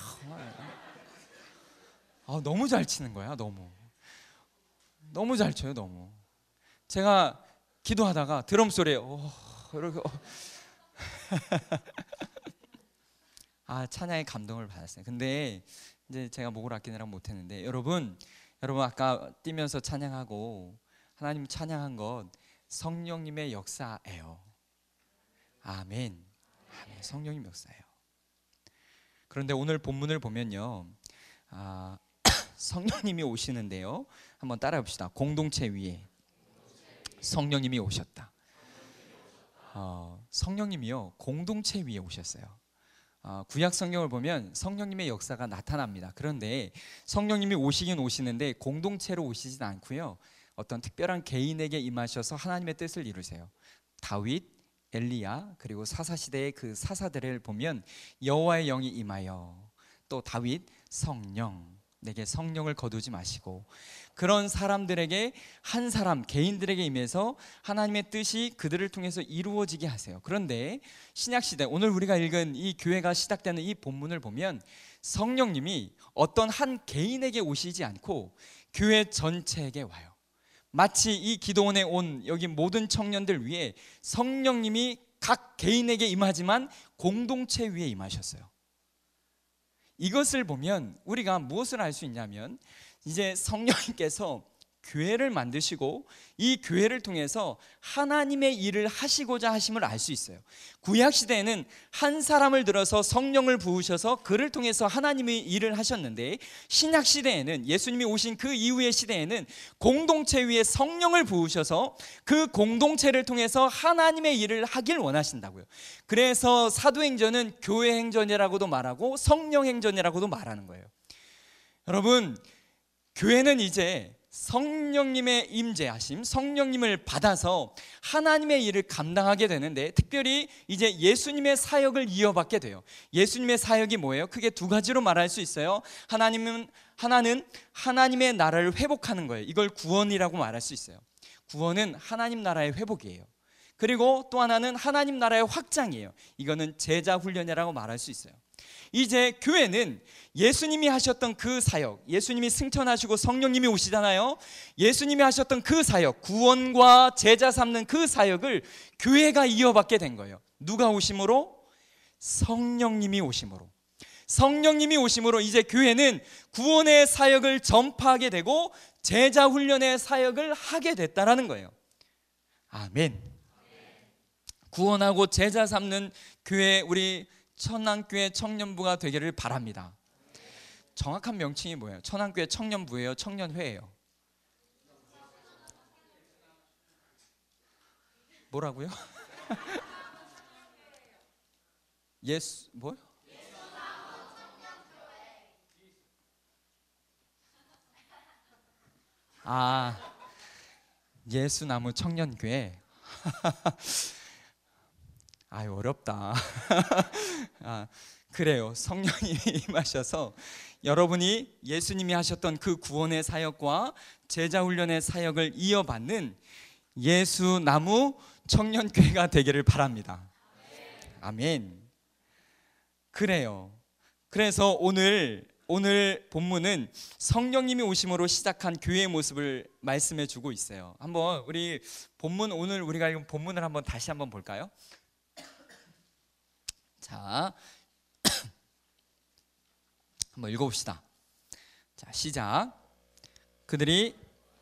너무 잘 치는 거야. 너무 잘 쳐요. 너무. 제가 기도하다가 드럼 소리에 이렇게 찬양의 감동을 받았어요. 근데 이제 제가 목을 아끼느라 못했는데 여러분 아까 뛰면서 찬양하고 하나님 찬양한 것 성령님의 역사예요. 아멘. 성령님 역사예요. 그런데 오늘 본문을 보면요, 성령님이 오시는데요. 한번 따라해 봅시다. 공동체 위에 성령님이 오셨다. 성령님이요 공동체 위에 오셨어요. 구약 성경을 보면 성령님의 역사가 나타납니다. 그런데 성령님이 오시긴 오시는데 공동체로 오시진 않고요, 어떤 특별한 개인에게 임하셔서 하나님의 뜻을 이루세요. 다윗, 엘리야, 그리고 사사시대의 그 사사들을 보면 여호와의 영이 임하여, 또 다윗, 성령, 내게 성령을 거두지 마시고, 그런 사람들에게, 한 사람 개인들에게 임해서 하나님의 뜻이 그들을 통해서 이루어지게 하세요. 그런데 신약시대, 오늘 우리가 읽은 이 교회가 시작되는 이 본문을 보면 성령님이 어떤 한 개인에게 오시지 않고 교회 전체에게 와요. 마치 이 기도원에 온 여기 모든 청년들 위에 성령님이 각 개인에게 임하지만 공동체 위에 임하셨어요. 이것을 보면 우리가 무엇을 알 수 있냐면, 이제 성령님께서 교회를 만드시고 이 교회를 통해서 하나님의 일을 하시고자 하심을 알 수 있어요. 구약 시대에는 한 사람을 들어서 성령을 부으셔서 그를 통해서 하나님의 일을 하셨는데, 신약 시대에는, 예수님이 오신 그 이후의 시대에는 공동체 위에 성령을 부으셔서 그 공동체를 통해서 하나님의 일을 하길 원하신다고요. 그래서 사도행전은 교회 행전이라고도 말하고 성령 행전이라고도 말하는 거예요. 여러분, 교회는 이제 성령님의 임재하심, 성령님을 받아서 하나님의 일을 감당하게 되는데, 특별히 이제 예수님의 사역을 이어받게 돼요. 예수님의 사역이 뭐예요? 크게 두 가지로 말할 수 있어요. 하나는 하나님의 나라를 회복하는 거예요. 이걸 구원이라고 말할 수 있어요. 구원은 하나님 나라의 회복이에요. 그리고 또 하나는 하나님 나라의 확장이에요. 이거는 제자 훈련이라고 말할 수 있어요. 이제 교회는 예수님이 하셨던 그 사역, 예수님이 승천하시고 성령님이 오시잖아요. 예수님이 하셨던 그 사역, 구원과 제자 삼는 그 사역을 교회가 이어받게 된 거예요. 누가 오심으로? 성령님이 오심으로. 성령님이 오심으로 이제 교회는 구원의 사역을 전파하게 되고 제자 훈련의 사역을 하게 됐다라는 거예요. 아멘. 구원하고 제자 삼는 교회, 우리 천안교회 청년부가 되기를 바랍니다. 정확한 명칭이 뭐예요? 천안교회 청년부예요? 청년회예요? 뭐라고요? 뭐요? 예수나무 청년교회. 어렵다. 그래요. 성령님이 임하셔서 여러분이 예수님이 하셨던 그 구원의 사역과 제자 훈련의 사역을 이어받는 예수나무 청년교회가 되기를 바랍니다. 아멘. 그래요. 그래서 오늘 본문은 성령님이 오심으로 시작한 교회의 모습을 말씀해 주고 있어요. 한번 우리 본문, 오늘 우리가 읽은 본문을 한번 다시 한번 볼까요? 자, 한번 읽어봅시다. 자, 시작. 그들이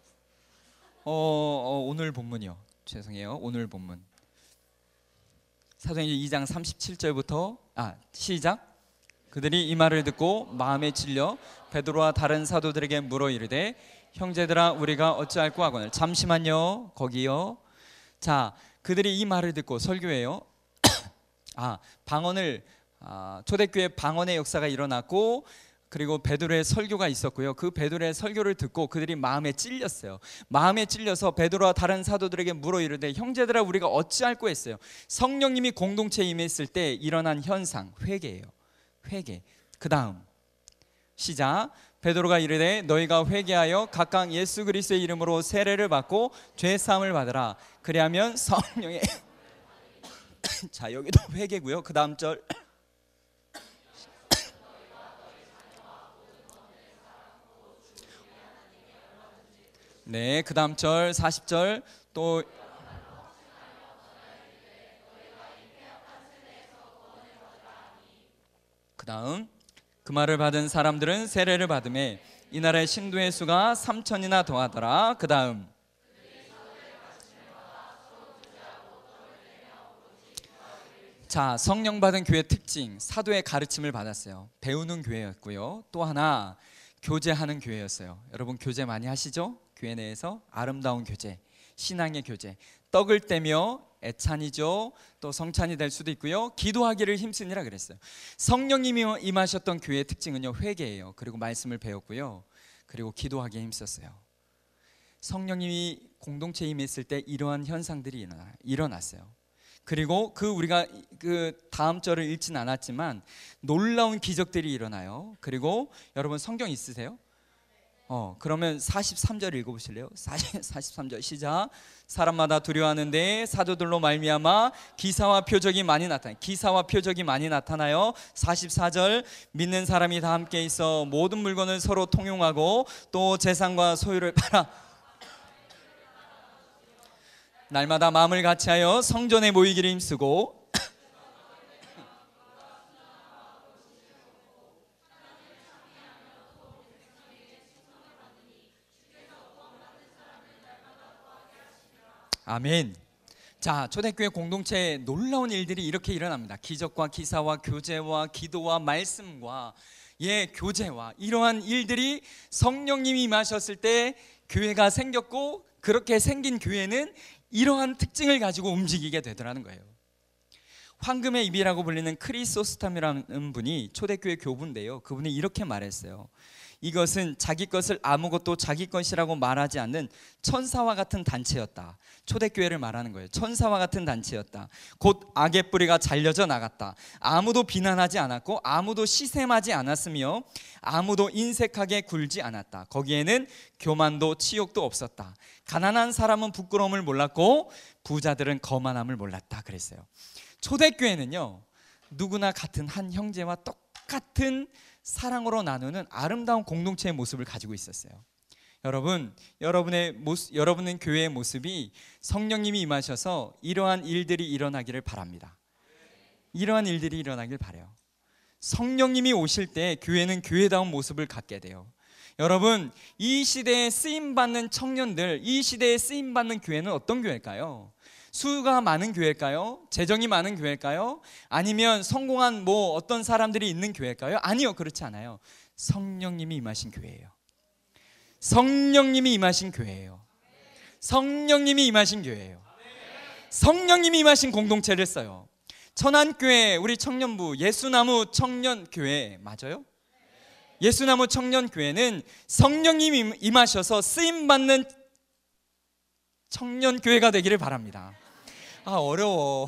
오늘 본문이요. 죄송해요. 오늘 본문. 사도행전 2장 37절부터 시작. 그들이 이 말을 듣고 마음에 찔려 베드로와 다른 사도들에게 물어 이르되 형제들아 우리가 어찌할꼬 하거늘. 잠시만요. 거기요. 자, 그들이 이 말을 듣고 설교예요. 방언을 초대교회 방언의 역사가 일어났고, 그리고 베드로의 설교가 있었고요. 그 베드로의 설교를 듣고 그들이 마음에 찔렸어요. 마음에 찔려서 베드로와 다른 사도들에게 물어 이르되 형제들아 우리가 어찌할꼬 했어요. 성령님이 공동체에 임했을 때 일어난 현상, 회개예요. 회개. 그 다음 시작. 베드로가 이르되 너희가 회개하여 각각 예수 그리스도의 이름으로 세례를 받고 죄 사함을 받으라. 그리하면 성령의 자, 여기도 회개고요. 그 다음 절. 네, 그 다음 절 40절 또 그 다음 그 말을 받은 사람들은 세례를 받음에 이날의 신도의 수가 3,000이나 더하더라. 그 다음 자, 성령 받은 교회 특징, 사도의 가르침을 받았어요. 배우는 교회였고요. 또 하나 교제하는 교회였어요. 여러분 교제 많이 하시죠? 교회 내에서 아름다운 교제, 신앙의 교제. 떡을 떼며 애찬이죠. 또 성찬이 될 수도 있고요. 기도하기를 힘쓰니라 그랬어요. 성령님이 임하셨던 교회의 특징은요, 회개예요. 그리고 말씀을 배웠고요. 그리고 기도하기에 힘썼어요. 성령님이 공동체에 임했을 때 이러한 현상들이 일어났어요. 그리고 우리가 그 다음 절을 읽진 않았지만 놀라운 기적들이 일어나요. 그리고 여러분 성경 있으세요? 그러면 43절 읽어보실래요? 43절 시작. 사람마다 두려워하는데 사도들로 말미암아 기사와 표적이 많이 나타나요. 기사와 표적이 많이 나타나요. 44절 믿는 사람이 다 함께 있어 모든 물건을 서로 통용하고 또 재산과 소유를 팔아 날마다 마음을 같이하여 성전에 모이기를 힘쓰고 아멘. 자, 초대교회 공동체에 놀라운 일들이 이렇게 일어납니다. 기적과 기사와 교제와 기도와 말씀과 교제와 이러한 일들이 성령님이 임하셨을 때 교회가 생겼고, 그렇게 생긴 교회는 이러한 특징을 가지고 움직이게 되더라는 거예요. 황금의 입이라고 불리는 크리소스탐이라는 분이 초대교회 교부인데요, 그분이 이렇게 말했어요. 이것은 자기 것을 아무것도 자기 것이라고 말하지 않는 천사와 같은 단체였다. 초대교회를 말하는 거예요. 천사와 같은 단체였다. 곧 악의 뿌리가 잘려져 나갔다. 아무도 비난하지 않았고 아무도 시샘하지 않았으며 아무도 인색하게 굴지 않았다. 거기에는 교만도 치욕도 없었다. 가난한 사람은 부끄러움을 몰랐고 부자들은 거만함을 몰랐다 그랬어요. 초대교회는요, 누구나 같은 한 형제와 똑같은 사랑으로 나누는 아름다운 공동체의 모습을 가지고 있었어요. 여러분, 여러분은 교회의 모습이 성령님이 임하셔서 이러한 일들이 일어나기를 바랍니다. 이러한 일들이 일어나길 바라요. 성령님이 오실 때 교회는 교회다운 모습을 갖게 돼요. 여러분, 이 시대에 쓰임받는 청년들, 이 시대에 쓰임받는 교회는 어떤 교회일까요? 수가 많은 교회일까요? 재정이 많은 교회일까요? 아니면 성공한 어떤 사람들이 있는 교회일까요? 아니요, 그렇지 않아요. 성령님이 임하신 교회예요. 성령님이 임하신 교회예요. 성령님이 임하신 교회예요. 성령님이 임하신 공동체를 써요. 천안교회 우리 청년부 예수나무 청년교회 맞아요? 예수나무 청년교회는 성령님이 임하셔서 쓰임받는 청년교회가 되기를 바랍니다. 어려워.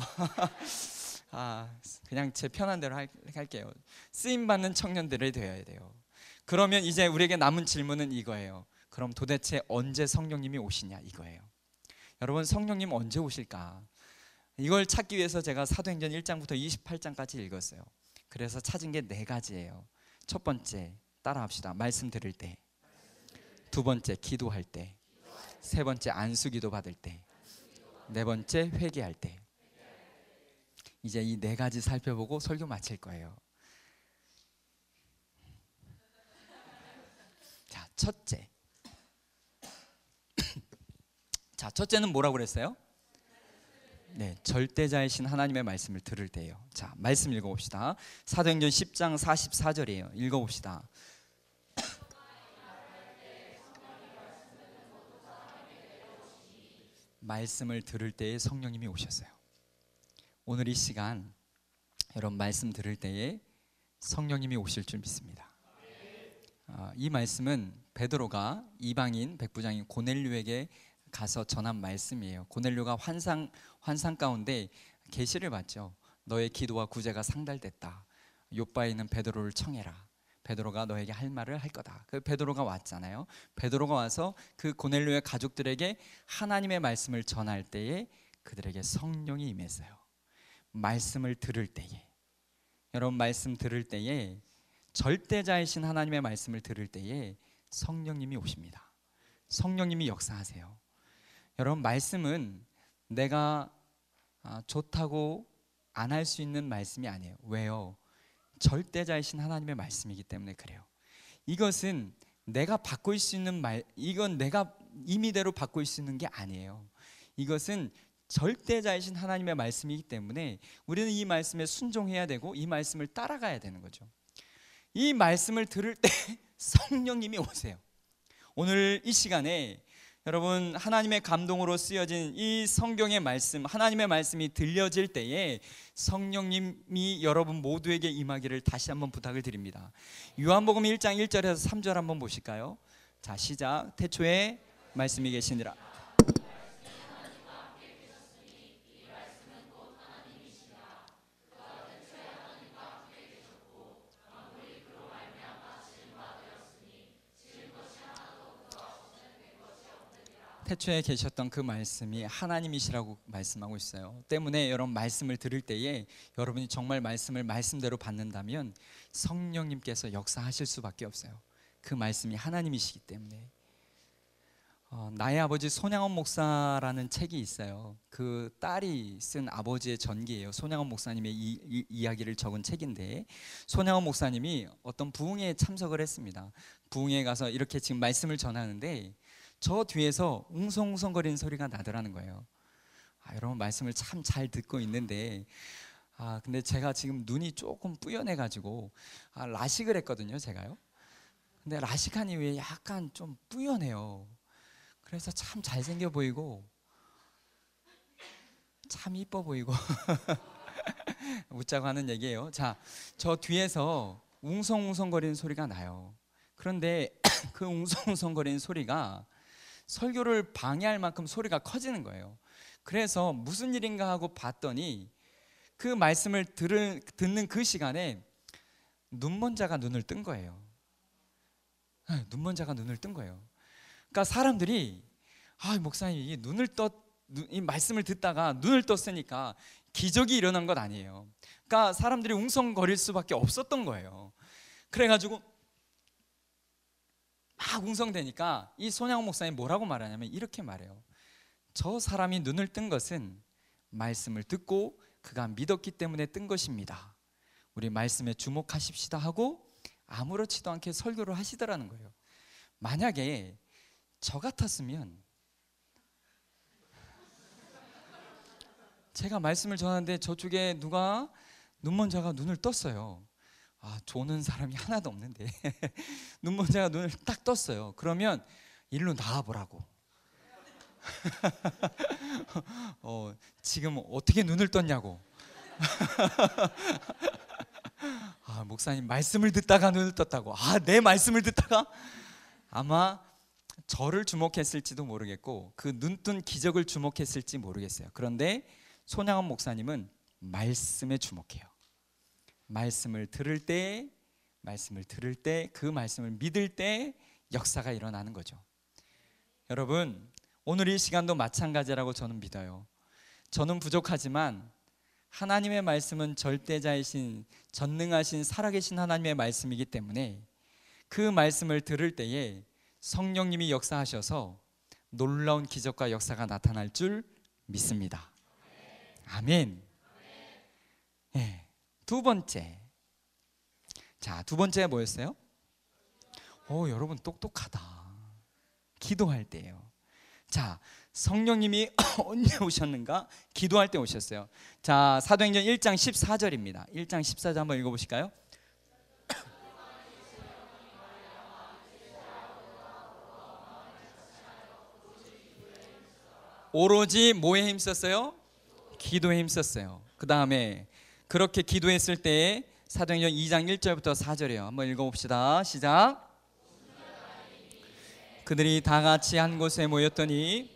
그냥 제 편한 대로 할게요. 쓰임받는 청년들이 되어야 돼요. 그러면 이제 우리에게 남은 질문은 이거예요. 그럼 도대체 언제 성령님이 오시냐 이거예요. 여러분, 성령님 언제 오실까? 이걸 찾기 위해서 제가 사도행전 1장부터 28장까지 읽었어요. 그래서 찾은 게 4가지예요. 첫 번째, 따라합시다. 말씀 들을 때. 두 번째, 기도할 때. 세 번째, 안수기도 받을 때. 네 번째, 회개할 때. 이제 이 4가지 살펴보고 설교 마칠 거예요. 자, 첫째. 자, 첫째는 뭐라고 그랬어요? 네, 절대자이신 하나님의 말씀을 들을 때예요. 자, 말씀 읽어봅시다. 사도행전 10장 44절이에요. 읽어봅시다. 말씀을 들을 때에 성령님이 오셨어요. 오늘 이 시간 여러분 말씀 들을 때에 성령님이 오실 줄 믿습니다. 이 말씀은 베드로가 이방인 백부장인 고넬료에게 가서 전한 말씀이에요. 고넬료가 환상 가운데 계시를 받죠. 너의 기도와 구제가 상달됐다. 요바에 있는 베드로를 청해라. 베드로가 너에게 할 말을 할 거다. 그 베드로가 왔잖아요. 베드로가 와서 그 고넬료의 가족들에게 하나님의 말씀을 전할 때에 그들에게 성령이 임했어요. 말씀을 들을 때에, 여러분 말씀 들을 때에, 절대자이신 하나님의 말씀을 들을 때에 성령님이 오십니다. 성령님이 역사하세요. 여러분 말씀은 내가 좋다고 안 할 수 있는 말씀이 아니에요. 왜요? 절대자이신 하나님의 말씀이기 때문에 그래요. 이것은 내가 바꿀 수 있는 이건 내가 임의대로 바꿀 수 있는 게 아니에요. 이것은 절대자이신 하나님의 말씀이기 때문에 우리는 이 말씀에 순종해야 되고 이 말씀을 따라가야 되는 거죠. 이 말씀을 들을 때 성령님이 오세요. 오늘 이 시간에 여러분 하나님의 감동으로 쓰여진 이 성경의 말씀, 하나님의 말씀이 들려질 때에 성령님이 여러분 모두에게 임하기를 다시 한번 부탁을 드립니다. 요한복음 1장 1절에서 3절 한번 보실까요? 자, 시작. 태초에 말씀이 계시니라. 태초에 계셨던 그 말씀이 하나님이시라고 말씀하고 있어요. 때문에 여러분 말씀을 들을 때에 여러분이 정말 말씀을 말씀대로 받는다면 성령님께서 역사하실 수밖에 없어요. 그 말씀이 하나님이시기 때문에. 나의 아버지 손양원 목사라는 책이 있어요. 그 딸이 쓴 아버지의 전기예요. 손양원 목사님의 이야기를 적은 책인데, 손양원 목사님이 어떤 부흥회에 참석을 했습니다. 부흥회에 가서 이렇게 지금 말씀을 전하는데 저 뒤에서 웅성웅성거리는 소리가 나더라는 거예요. 여러분 말씀을 참 잘 듣고 있는데 근데 제가 지금 눈이 조금 뿌연해가지고 라식을 했거든요, 제가요. 근데 라식한 이후에 약간 좀 뿌연해요. 그래서 참 잘생겨 보이고 참 이뻐 보이고 웃자고 하는 얘기예요. 자, 저 뒤에서 웅성웅성거리는 소리가 나요. 그런데 그 웅성웅성거리는 소리가 설교를 방해할 만큼 소리가 커지는 거예요. 그래서 무슨 일인가 하고 봤더니 그 말씀을 듣는 그 시간에 눈먼자가 눈을 뜬 거예요. 눈먼자가 눈을 뜬 거예요. 그러니까 사람들이 목사님 이 말씀을 듣다가 눈을 떴으니까 기적이 일어난 것 아니에요. 그러니까 사람들이 웅성거릴 수밖에 없었던 거예요. 그래가지고 막 웅성대니까 이 손양원 목사님 뭐라고 말하냐면 이렇게 말해요. 저 사람이 눈을 뜬 것은 말씀을 듣고 그가 믿었기 때문에 뜬 것입니다. 우리 말씀에 주목하십시다 하고 아무렇지도 않게 설교를 하시더라는 거예요. 만약에 저 같았으면, 제가 말씀을 전하는데 저쪽에 누가 눈먼 자가 눈을 떴어요. 조는 사람이 하나도 없는데 눈먼 자가 눈을 딱 떴어요. 그러면 일로 나와보라고. 지금 어떻게 눈을 떴냐고. 목사님 말씀을 듣다가 눈을 떴다고. 내 말씀을 듣다가? 아마 저를 주목했을지도 모르겠고 그 눈뜬 기적을 주목했을지 모르겠어요. 그런데 손양원 목사님은 말씀에 주목해요. 말씀을 들을 때, 그 말씀을 믿을 때 역사가 일어나는 거죠. 여러분, 오늘 이 시간도 마찬가지라고 저는 믿어요. 저는 부족하지만 하나님의 말씀은 절대자이신, 전능하신, 살아계신 하나님의 말씀이기 때문에 그 말씀을 들을 때에 성령님이 역사하셔서 놀라운 기적과 역사가 나타날 줄 믿습니다. 아멘. 네. 두 번째. 자, 두 번째가 뭐였어요? 여러분 똑똑하다. 기도할 때예요. 자, 성령님이 언제 오셨는가? 기도할 때 오셨어요. 자, 사도행전 1장 14절입니다. 1장 14절 한번 읽어보실까요? 오로지 뭐에 힘썼어요? 기도에 힘썼어요. 그 다음에 그렇게 기도했을 때 사도행전 2장 1절부터 4절이에요. 한번 읽어봅시다. 시작. 그들이 다 같이 한 곳에 모였더니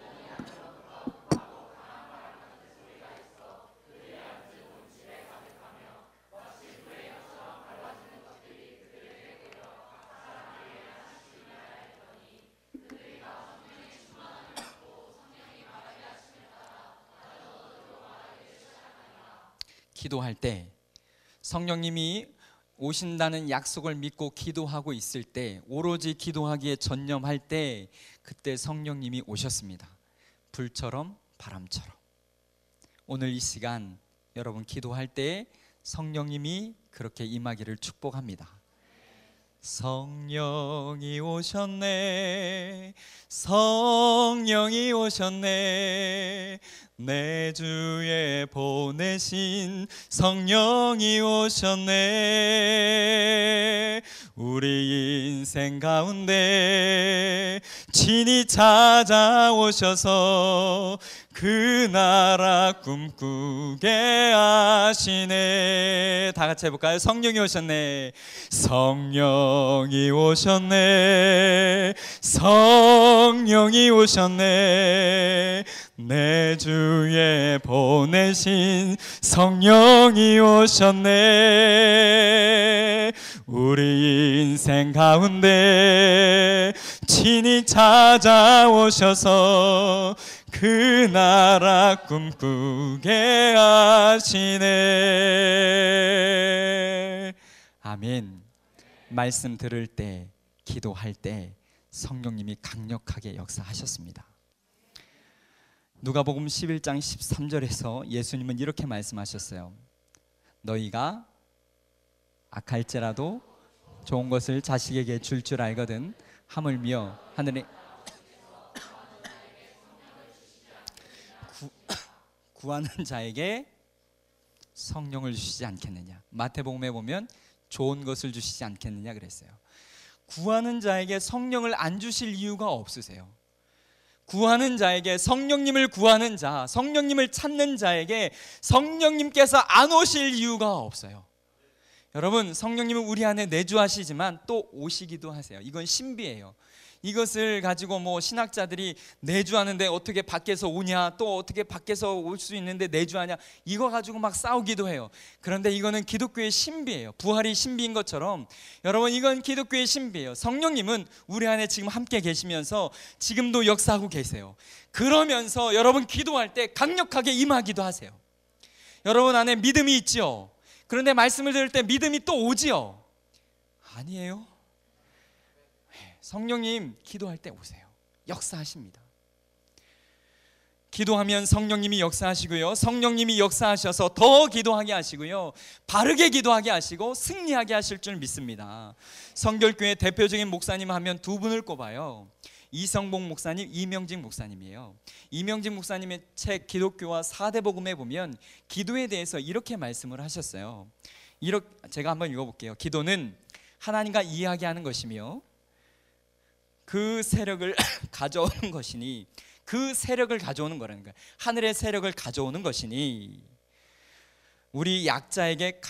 기도할 때 성령님이 오신다는 약속을 믿고 기도하고 있을 때, 오로지 기도하기에 전념할 때, 그때 성령님이 오셨습니다. 불처럼 바람처럼. 오늘 이 시간 여러분 기도할 때 성령님이 그렇게 임하기를 축복합니다. 성령이 오셨네, 성령이 오셨네, 내 주에 보내신 성령이 오셨네. 우리 인생 가운데 친히 찾아오셔서 그 나라 꿈꾸게 하시네. 다 같이 해볼까요? 성령이 오셨네, 성령이 오셨네, 성령이 오셨네, 내 주에 보내신 성령이 오셨네. 우리 인생 가운데 친히 찾아오셔서 그 나라 꿈꾸게 하시네. 아멘. 말씀 들을 때, 기도할 때 성령님이 강력하게 역사하셨습니다. 누가복음 11장 13절에서 예수님은 이렇게 말씀하셨어요. 너희가 악할지라도 좋은 것을 자식에게 줄 줄 알거든 하물며 하늘에 구하는 자에게 성령을 주시지 않겠느냐. 마태복음에 보면 좋은 것을 주시지 않겠느냐 그랬어요. 구하는 자에게 성령을 안 주실 이유가 없으세요. 구하는 자에게, 성령님을 구하는 자, 성령님을 찾는 자에게 성령님께서 안 오실 이유가 없어요. 여러분, 성령님은 우리 안에 내주하시지만 또 오시기도 하세요. 이건 신비예요. 이것을 가지고 신학자들이 내주하는데 어떻게 밖에서 오냐, 또 어떻게 밖에서 올 수 있는데 내주하냐, 이거 가지고 막 싸우기도 해요. 그런데 이거는 기독교의 신비예요. 부활이 신비인 것처럼 여러분, 이건 기독교의 신비예요. 성령님은 우리 안에 지금 함께 계시면서 지금도 역사하고 계세요. 그러면서 여러분 기도할 때 강력하게 임하기도 하세요. 여러분 안에 믿음이 있죠. 그런데 말씀을 들을 때 믿음이 또 오지요. 아니에요. 성령님 기도할 때 오세요. 역사하십니다. 기도하면 성령님이 역사하시고요, 성령님이 역사하셔서 더 기도하게 하시고요, 바르게 기도하게 하시고 승리하게 하실 줄 믿습니다. 성결교회 대표적인 목사님 하면 두 분을 꼽아요. 이성복 목사님, 이명직 목사님이에요. 이명직 목사님의 책 기독교와 사대복음에 보면 기도에 대해서 이렇게 말씀을 하셨어요. 제가 한번 읽어볼게요. 기도는 하나님과 이야기하는 것이며 그 세력을 가져오는 것이니, 그 세력을 가져오는 거라는 거예요. 하늘의 세력을 가져오는 것이니 우리 약자에게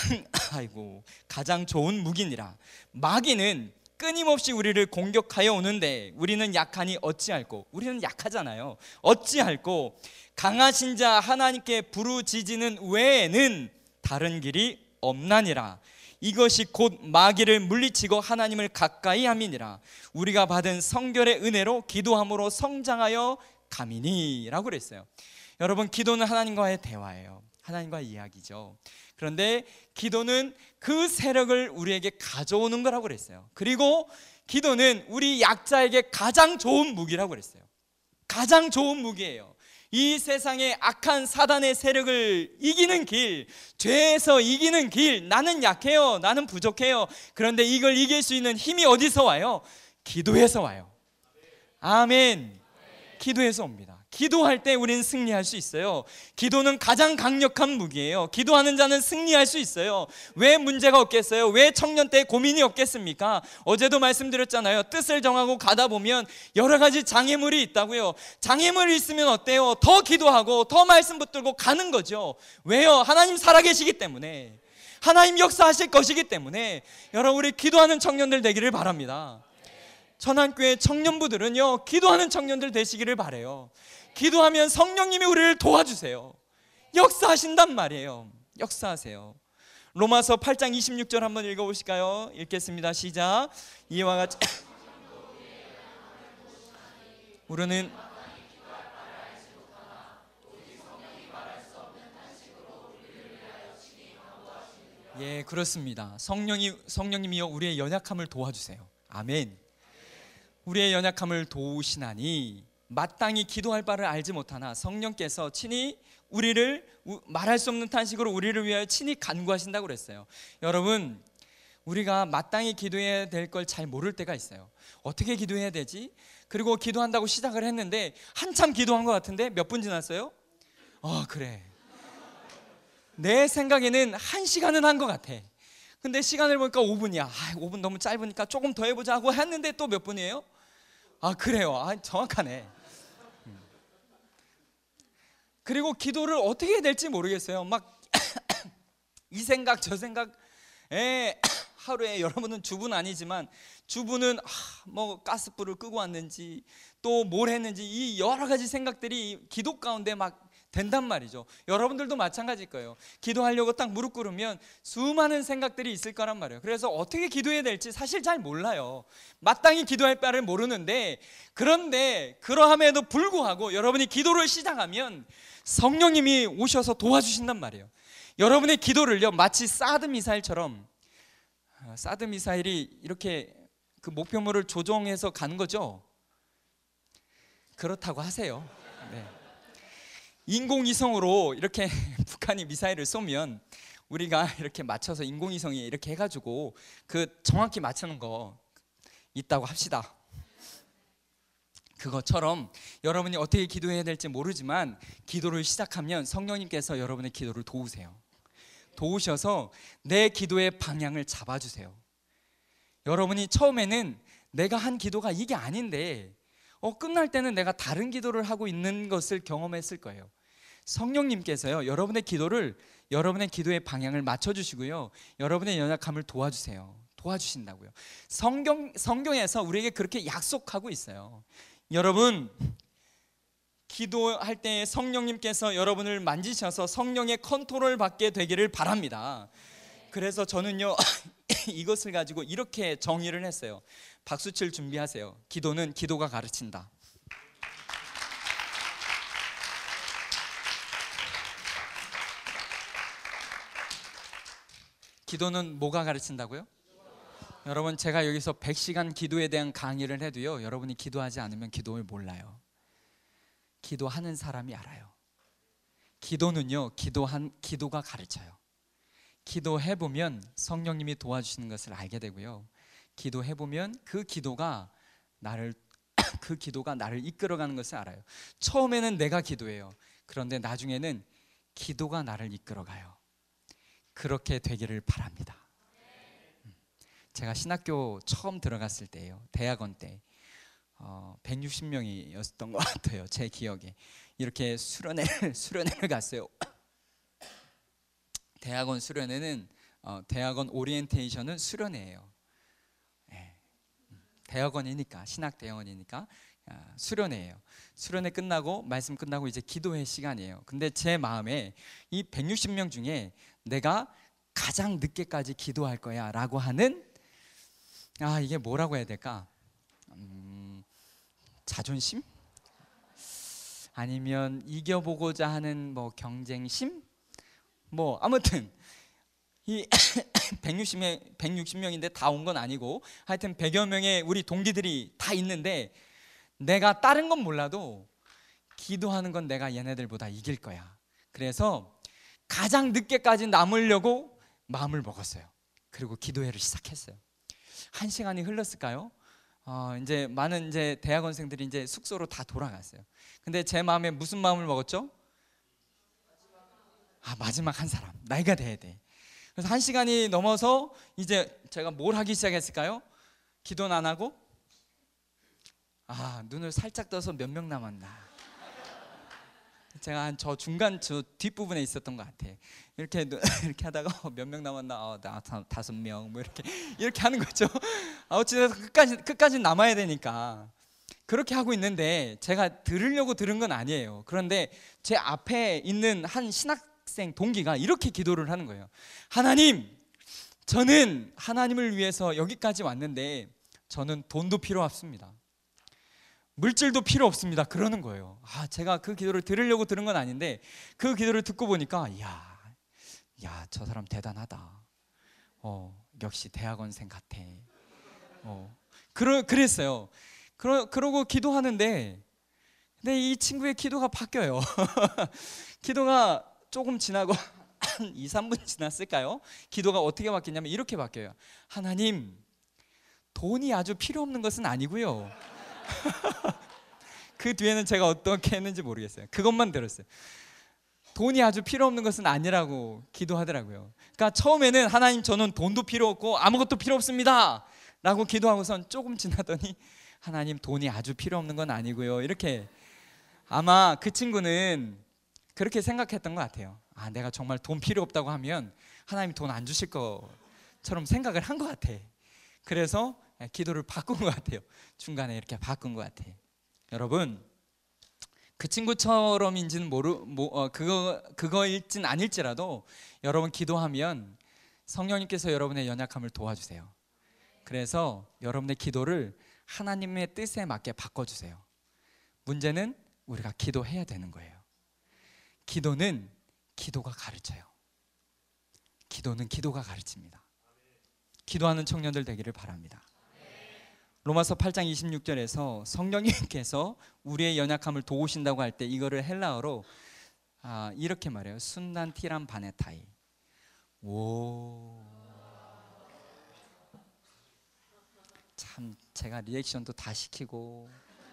가장 좋은 무기니라. 마귀는 끊임없이 우리를 공격하여 오는데 우리는 약하니 어찌할꼬, 우리는 약하잖아요. 어찌할꼬 강하신 자 하나님께 부르짖는 외에는 다른 길이 없나니라. 이것이 곧 마귀를 물리치고 하나님을 가까이 함이니라. 우리가 받은 성결의 은혜로 기도함으로 성장하여 가미니 라고 그랬어요. 여러분, 기도는 하나님과의 대화예요. 하나님과의 이야기죠. 그런데 기도는 그 세력을 우리에게 가져오는 거라고 그랬어요. 그리고 기도는 우리 약자에게 가장 좋은 무기라고 그랬어요. 가장 좋은 무기예요. 이 세상의 악한 사단의 세력을 이기는 길, 죄에서 이기는 길. 나는 약해요, 나는 부족해요. 그런데 이걸 이길 수 있는 힘이 어디서 와요? 기도에서 와요. 아멘. 기도에서 옵니다. 기도할 때 우리는 승리할 수 있어요. 기도는 가장 강력한 무기예요. 기도하는 자는 승리할 수 있어요. 왜 문제가 없겠어요? 왜 청년 때 고민이 없겠습니까? 어제도 말씀드렸잖아요. 뜻을 정하고 가다 보면 여러 가지 장애물이 있다고요. 장애물이 있으면 어때요? 더 기도하고 더 말씀 붙들고 가는 거죠. 왜요? 하나님 살아계시기 때문에, 하나님 역사하실 것이기 때문에. 여러분, 우리 기도하는 청년들 되기를 바랍니다. 천안교회 청년부들은요, 기도하는 청년들 되시기를 바라요. 기도하면 성령님이 우리를 도와주세요. 역사하신단 말이에요. 역사하세요. 로마서 8장 26절 한번 읽어보실까요? 읽겠습니다. 시작. 이와 같이 우리는 예, 그렇습니다. 성령님이여 우리의 연약함을 도와주세요. 아멘. 우리의 연약함을 도우시나니 마땅히 기도할 바를 알지 못하나 성령께서 친히 우리를 말할 수 없는 탄식으로 우리를 위하여 친히 간구하신다고 그랬어요. 여러분, 우리가 마땅히 기도해야 될 걸 잘 모를 때가 있어요. 어떻게 기도해야 되지? 그리고 기도한다고 시작을 했는데 한참 기도한 것 같은데 몇 분 지났어요? 그래, 내 생각에는 1시간은 한 것 같아. 근데 시간을 보니까 5분이야 5분 너무 짧으니까 조금 더 해보자 하고 했는데 또 몇 분이에요? 그래요. 정확하네. 그리고 기도를 어떻게 해야 될지 모르겠어요. 막 이 생각 저 생각. 하루에 여러분은 주부는 아니지만 주부는 뭐 가스불을 끄고 왔는지 또 뭘 했는지 이 여러 가지 생각들이 기도 가운데 막 된단 말이죠. 여러분들도 마찬가지일 거예요. 기도하려고 딱 무릎 꿇으면 수많은 생각들이 있을 거란 말이에요. 그래서 어떻게 기도해야 될지 사실 잘 몰라요. 마땅히 기도할 바를 모르는데, 그런데 그러함에도 불구하고 여러분이 기도를 시작하면 성령님이 오셔서 도와주신단 말이에요. 여러분의 기도를요, 마치 사드 미사일처럼, 사드 미사일이 이렇게 그 목표물을 조종해서 가는 거죠. 그렇다고 하세요. 네. 인공위성으로 이렇게 북한이 미사일을 쏘면 우리가 이렇게 맞춰서 인공위성이 이렇게 해가지고 그 정확히 맞추는 거 있다고 합시다. 그것처럼 여러분이 어떻게 기도해야 될지 모르지만 기도를 시작하면 성령님께서 여러분의 기도를 도우세요. 도우셔서 내 기도의 방향을 잡아주세요. 여러분이 처음에는 내가 한 기도가 이게 아닌데 끝날 때는 내가 다른 기도를 하고 있는 것을 경험했을 거예요. 성령님께서요, 여러분의 기도의 방향을 맞춰주시고요, 여러분의 연약함을 도와주신다고요. 성경에서 우리에게 그렇게 약속하고 있어요. 여러분, 기도할 때 성령님께서 여러분을 만지셔서 성령의 컨트롤 받게 되기를 바랍니다. 그래서 저는요 이것을 가지고 이렇게 정의를 했어요. 박수칠 준비하세요. 기도는 기도가 가르친다. 기도는 뭐가 가르친다고요? 여러분, 제가 여기서 100시간 기도에 대한 강의를 해도요, 여러분이 기도하지 않으면 기도를 몰라요. 기도하는 사람이 알아요. 기도는요, 기도가 가르쳐요. 기도해보면 성령님이 도와주시는 것을 알게 되고요, 기도해보면 그 기도가 나를 이끌어가는 것을 알아요. 처음에는 내가 기도해요. 그런데 나중에는 기도가 나를 이끌어가요. 그렇게 되기를 바랍니다. 제가 신학교 처음 들어갔을 때예요. 대학원 때 160명이었던 것 같아요. 제 기억에. 이렇게 수련회를 갔어요. 대학원 수련회는 대학원 오리엔테이션은 수련회예요. 대학원이니까, 신학 대학원이니까 수련회예요. 수련회 끝나고 말씀 끝나고 이제 기도회 시간이에요. 근데 제 마음에 이 160명 중에 내가 가장 늦게까지 기도할 거야 라고 하는, 이게 뭐라고 해야 될까? 자존심? 아니면 이겨보고자 하는 뭐 경쟁심? 뭐 아무튼 이 160명인데 다 온 건 아니고 하여튼 100여 명의 우리 동기들이 다 있는데, 내가 다른 건 몰라도 기도하는 건 내가 얘네들보다 이길 거야. 그래서 가장 늦게까지 남으려고 마음을 먹었어요. 그리고 기도회를 시작했어요. 1시간이 흘렀을까요? 이제 많은 이제 대학원생들이 이제 숙소로 다 돌아갔어요. 근데 제 마음에 무슨 마음을 먹었죠? 마지막 한 사람, 나이가 돼야 돼. 그래서 1시간이 넘어서 이제 제가 뭘 하기 시작했을까요? 기도는 안 하고 눈을 살짝 떠서 몇 명 남았나. 제가 한 저 중간 저 뒷부분에 있었던 것 같아. 이렇게 이렇게 하다가 몇 명 남았나, 나 5명 뭐 이렇게 하는 거죠. 어찌됐든 끝까지 남아야 되니까 그렇게 하고 있는데 제가 들으려고 들은 건 아니에요. 그런데 제 앞에 있는 한 신학생 동기가 이렇게 기도를 하는 거예요. 하나님, 저는 하나님을 위해서 여기까지 왔는데 저는 돈도 필요 없습니다. 물질도 필요 없습니다. 그러는 거예요. 제가 그 기도를 들으려고 들은 건 아닌데 그 기도를 듣고 보니까 저 사람 대단하다. 역시 대학원생 같아. 그랬어요. 그러고 기도하는데 근데 이 친구의 기도가 바뀌어요. 기도가 조금 지나고 한 2, 3분 지났을까요? 기도가 어떻게 바뀌냐면 이렇게 바뀌어요. 하나님, 돈이 아주 필요 없는 것은 아니고요. 그 뒤에는 제가 어떻게 했는지 모르겠어요. 그것만 들었어요. 돈이 아주 필요 없는 것은 아니라고 기도하더라고요. 그러니까 처음에는 하나님, 저는 돈도 필요 없고 아무것도 필요 없습니다 라고 기도하고선 조금 지나더니 하나님, 돈이 아주 필요 없는 건 아니고요. 이렇게. 아마 그 친구는 그렇게 생각했던 것 같아요. 내가 정말 돈 필요 없다고 하면 하나님이 돈 안 주실 것처럼 생각을 한 것 같아. 그래서 기도를 바꾼 것 같아요. 중간에 이렇게 바꾼 것 같아. 여러분, 그 친구처럼인지는 그거일진 아닐지라도 여러분 기도하면 성령님께서 여러분의 연약함을 도와주세요. 그래서 여러분의 기도를 하나님의 뜻에 맞게 바꿔주세요. 문제는 우리가 기도해야 되는 거예요. 기도는 기도가 가르쳐요. 기도는 기도가 가르칩니다. 기도하는 청년들 되기를 바랍니다. 로마서 8장 26절에서 성령님께서 우리의 연약함을 도우신다고 할 때 이거를 헬라어로 이렇게 말해요. 순난 티람 바네타이. 참 제가 리액션도 다 시키고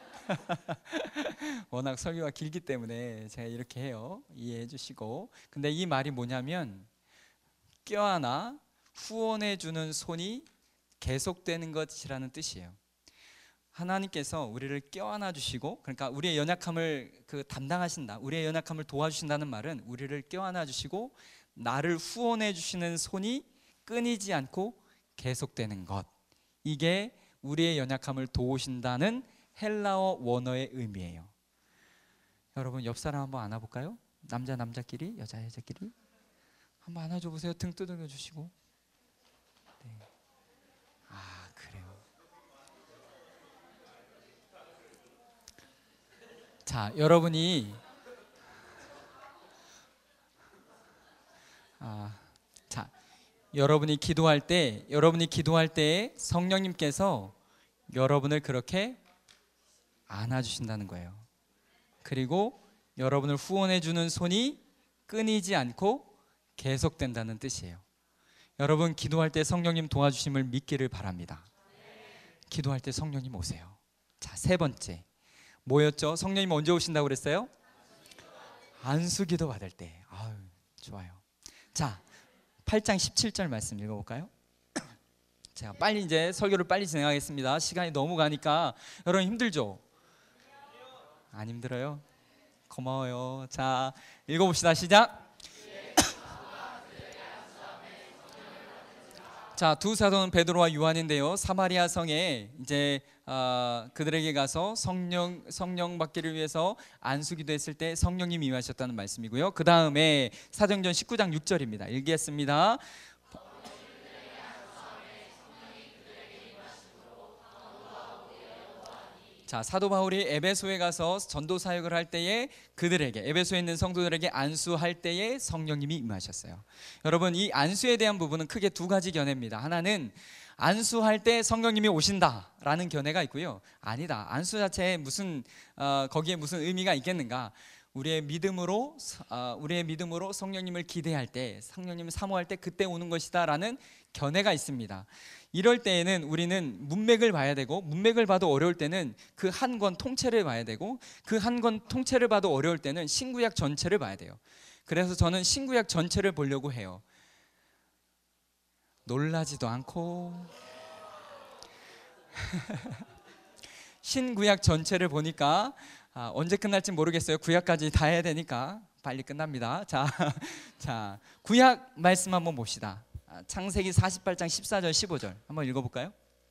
워낙 설교가 길기 때문에 제가 이렇게 해요. 이해해 주시고. 근데 이 말이 뭐냐면 껴안아 후원해 주는 손이 계속되는 것이라는 뜻이에요. 하나님께서 우리를 껴안아 주시고, 그러니까 우리의 연약함을 담당하신다, 우리의 연약함을 도와주신다는 말은 우리를 껴안아 주시고 나를 후원해 주시는 손이 끊이지 않고 계속되는 것, 이게 우리의 연약함을 도우신다는 헬라어 원어의 의미예요. 여러분, 옆 사람 한번 안아볼까요? 남자끼리, 여자끼리 한번 안아줘 보세요. 등 두들겨 주시고. 네. 그래요. 자, 여러분이 여러분이 기도할 때 성령님께서 여러분을 그렇게 안아주신다는 거예요. 그리고 여러분을 후원해 주는 손이 끊이지 않고 계속된다는 뜻이에요. 여러분, 기도할 때 성령님 도와주심을 믿기를 바랍니다. 기도할 때 성령님 오세요. 자, 세 번째 뭐였죠? 성령님 언제 오신다고 그랬어요? 안수기도 받을 때. 좋아요. 자, 8장 17절 말씀 읽어볼까요? 제가 빨리 이제 설교를 빨리 진행하겠습니다. 시간이 너무 가니까 여러분 힘들죠? 안 힘들어요? 고마워요. 자, 읽어봅시다. 시작. 자, 두 사도는 베드로와 요한인데요, 사마리아 성에 이제 그들에게 가서 성령 받기를 위해서 안수기도 했을 때 성령님이 임하셨다는 말씀이고요. 그 다음에 사도행전 19장 6절입니다. 읽겠습니다. 자, 사도 바울이 에베소에 가서 전도 사역을 할 때에 그들에게, 에베소에 있는 성도들에게 안수할 때에 성령님이 임하셨어요. 여러분, 이 안수에 대한 부분은 크게 두 가지 견해입니다. 하나는 안수할 때 성령님이 오신다라는 견해가 있고요. 아니다, 안수 자체에 거기에 무슨 의미가 있겠는가? 우리의 믿음으로 성령님을 기대할 때, 성령님을 사모할 때 그때 오는 것이다라는 견해가 있습니다. 이럴 때에는 우리는 문맥을 봐야 되고, 문맥을 봐도 어려울 때는 그 한 권 통째를 봐야 되고, 그 한 권 통째를 봐도 어려울 때는 신구약 전체를 봐야 돼요. 그래서 저는 신구약 전체를 보려고 해요. 놀라지도 않고 신구약 전체를 보니까 언제 끝날지 모르겠어요. 구약까지 다 해야 되니까 빨리 끝납니다. 자, 구약 말씀 한번 봅시다. 창세기 48장 14절 15절 한번 읽어볼까요?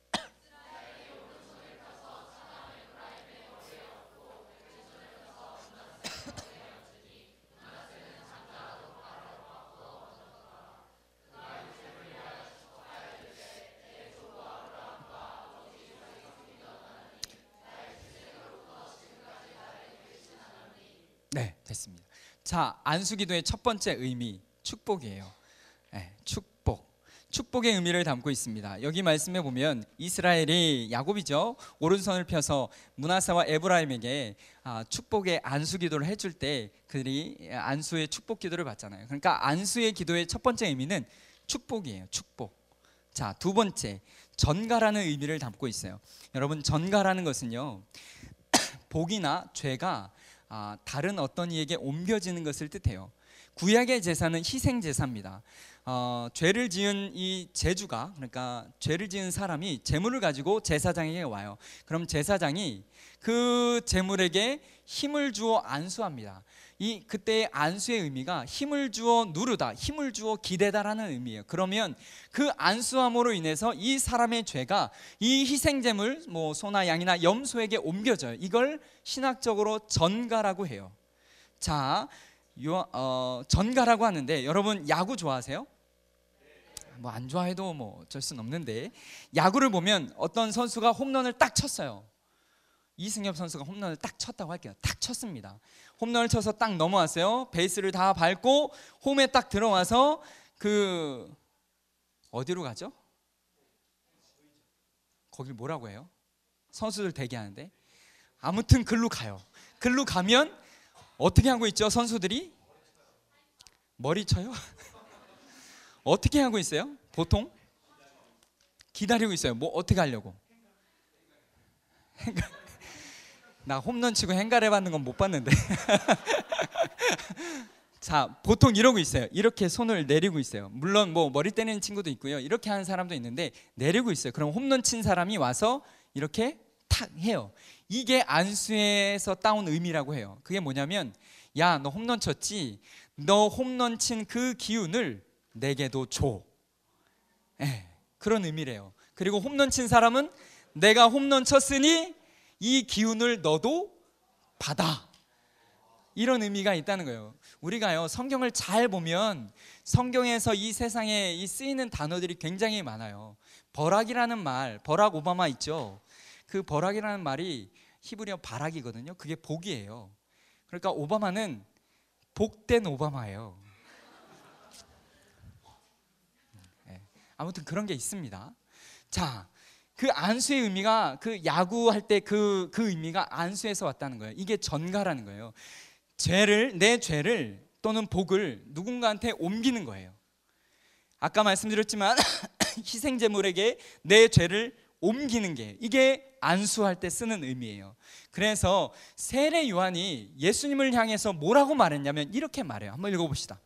네, 됐습니다. 자, 안수기도의 첫 번째 의미, 축복이에요. 네, 축복의 의미를 담고 있습니다. 여기 말씀에 보면 이스라엘이, 야곱이죠, 오른손을 펴서 므낫세와 에브라임에게 축복의 안수기도를 해줄 때 그들이 안수의 축복기도를 받잖아요. 그러니까 안수의 기도의 첫 번째 의미는 축복이에요. 축복. 자, 두 번째, 전가라는 의미를 담고 있어요. 여러분, 전가라는 것은요, 복이나 죄가 다른 어떤 이에게 옮겨지는 것을 뜻해요. 구약의 제사는 희생 제사입니다. 죄를 지은 이 제주가, 그러니까 죄를 지은 사람이 제물을 가지고 제사장에게 와요. 그럼 제사장이 그 제물에게 힘을 주어 안수합니다. 그때의 안수의 의미가 힘을 주어 누르다, 힘을 주어 기대다라는 의미예요. 그러면 그 안수함으로 인해서 이 사람의 죄가 이 희생제물, 소나 양이나 염소에게 옮겨져요. 이걸 신학적으로 전가라고 해요. 자, 전가라고 하는데, 여러분 야구 좋아하세요? 안 좋아해도 어쩔 순 없는데, 야구를 보면 어떤 선수가 홈런을 딱 쳤어요. 이승엽 선수가 홈런을 딱 쳤다고 할게요. 딱 쳤습니다. 홈런을 쳐서 딱 넘어왔어요. 베이스를 다 밟고 홈에 딱 들어와서 어디로 가죠? 거길 뭐라고 해요? 선수들 대기하는데, 아무튼 글로 가요. 글로 가면 어떻게 하고 있죠? 선수들이 머리 쳐요? 어떻게 하고 있어요? 보통 기다리고 있어요. 어떻게 하려고? 나 홈런 치고 행가래 받는 건 못 봤는데. 자, 보통 이러고 있어요. 이렇게 손을 내리고 있어요. 물론 머리 떼는 친구도 있고요, 이렇게 하는 사람도 있는데 내리고 있어요. 그럼 홈런 친 사람이 와서 이렇게 탁 해요. 이게 안수에서 따온 의미라고 해요. 그게 뭐냐면, 야, 너 홈런 쳤지? 너 홈런 친 그 기운을 내게도 줘. 그런 의미래요. 그리고 홈런 친 사람은 내가 홈런 쳤으니 이 기운을 너도 받아. 이런 의미가 있다는 거예요. 우리가요, 성경을 잘 보면 성경에서 이 세상에 이 쓰이는 단어들이 굉장히 많아요. 버락이라는 말, 버락 오바마 있죠. 그 버락이라는 말이 히브리어 바락이거든요. 그게 복이에요. 그러니까 오바마는 복된 오바마예요. 아무튼 그런 게 있습니다. 자, 그 안수의 의미가, 그 야구할 때 그 의미가 안수에서 왔다는 거예요. 이게 전가라는 거예요. 내 죄를 또는 복을 누군가한테 옮기는 거예요. 아까 말씀드렸지만 희생제물에게 내 죄를 옮기는 게, 이게 안수할 때 쓰는 의미예요. 그래서 세례 요한이 예수님을 향해서 뭐라고 말했냐면 이렇게 말해요. 한번 읽어봅시다.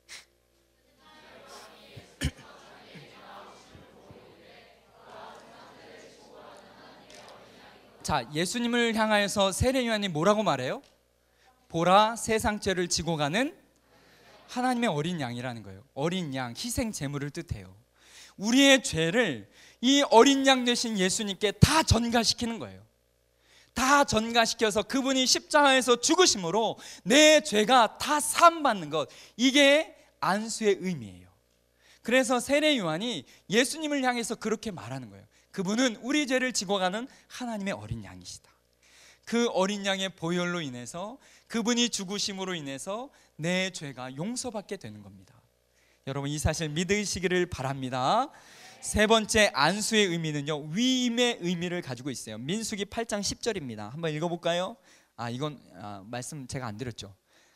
자, 예수님을 향하여서 세례 요한이 뭐라고 말해요? 보라, 세상 죄를 지고 가는 하나님의 어린 양이라는 거예요. 어린 양, 희생 제물을 뜻해요. 우리의 죄를 이 어린 양 되신 예수님께 다 전가시키는 거예요. 다 전가시켜서 그분이 십자가에서 죽으심으로 내 죄가 다 사함받는 것, 이게 안수의 의미예요. 그래서 세례 요한이 예수님을 향해서 그렇게 말하는 거예요. 그분은 우리 죄를 지고 가는 하나님의 어린 양이시다. 그 어린 양의 보혈로 인해서, 그분이 죽으심으로 인해서 내 죄가 용서받게 되는 겁니다. 여러분, 이 사실 믿으시기를 바랍니다. 세 번째 안수의 의미는요, 위임의 의미를 가지고 있어요. 민수기 8장 10절입니다. 한번 읽어볼까요? 이건 말씀 제가 안 드렸죠.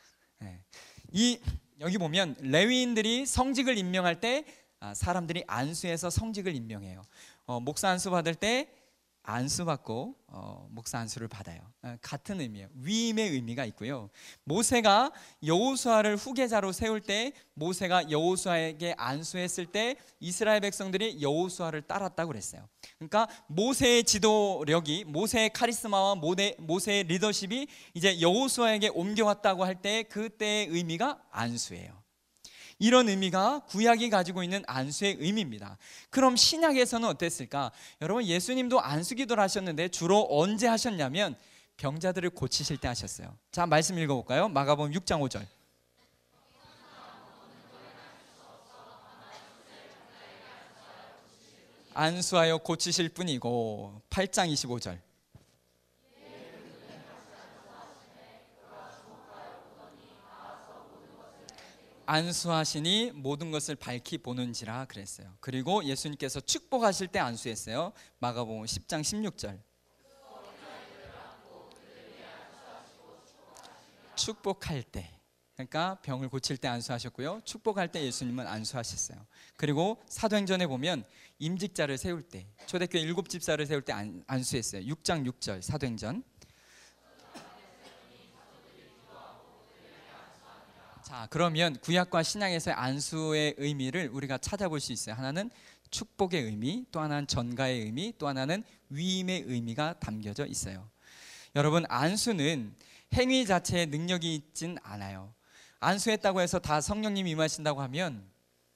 여기 보면 레위인들이 성직을 임명할 때 사람들이 안수해서 성직을 임명해요. 목사 안수 받을 때 안수 받고 목사 안수를 받아요. 같은 의미예요. 위임의 의미가 있고요. 모세가 여호수아를 후계자로 세울 때, 모세가 여호수아에게 안수했을 때 이스라엘 백성들이 여호수아를 따랐다고 그랬어요. 그러니까 모세의 지도력이, 모세의 카리스마와 모세의 리더십이 이제 여호수아에게 옮겨왔다고 할 때 그때의 의미가 안수예요. 이런 의미가 구약이 가지고 있는 안수의 의미입니다. 그럼 신약에서는 어땠을까? 여러분, 예수님도 안수기도를 하셨는데 주로 언제 하셨냐면 병자들을 고치실 때 하셨어요. 자, 말씀 읽어볼까요? 마가복음 6장 5절. 안수하여 고치실 뿐이고. 8장 25절. 안수하시니 모든 것을 밝히 보는지라 그랬어요. 그리고 예수님께서 축복하실 때 안수했어요. 마가복음 10장 16절. 축복할 때, 그러니까 병을 고칠 때 안수하셨고요, 축복할 때 예수님은 안수하셨어요. 그리고 사도행전에 보면 임직자를 세울 때, 초대교회 7집사를 세울 때 안수했어요. 6장 6절 사도행전. 자, 그러면 구약과 신약에서의 안수의 의미를 우리가 찾아볼 수 있어요. 하나는 축복의 의미, 또 하나는 전가의 의미, 또 하나는 위임의 의미가 담겨져 있어요. 여러분, 안수는 행위 자체에 능력이 있진 않아요. 안수했다고 해서 다 성령님이 임하신다고 하면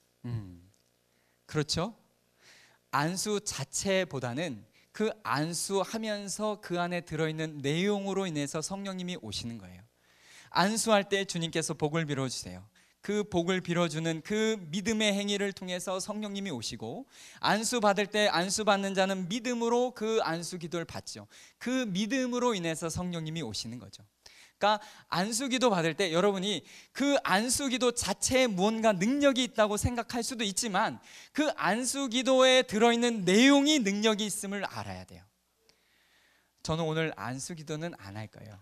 그렇죠? 안수 자체보다는 그 안수하면서 그 안에 들어있는 내용으로 인해서 성령님이 오시는 거예요. 안수할 때 주님께서 복을 빌어주세요. 그 복을 빌어주는 그 믿음의 행위를 통해서 성령님이 오시고, 안수 받을 때 안수 받는 자는 믿음으로 그 안수 기도를 받죠. 그 믿음으로 인해서 성령님이 오시는 거죠. 그러니까 안수 기도 받을 때 여러분이 그 안수 기도 자체에 무언가 능력이 있다고 생각할 수도 있지만 그 안수 기도에 들어있는 내용이 능력이 있음을 알아야 돼요. 저는 오늘 안수 기도는 안 할 거예요.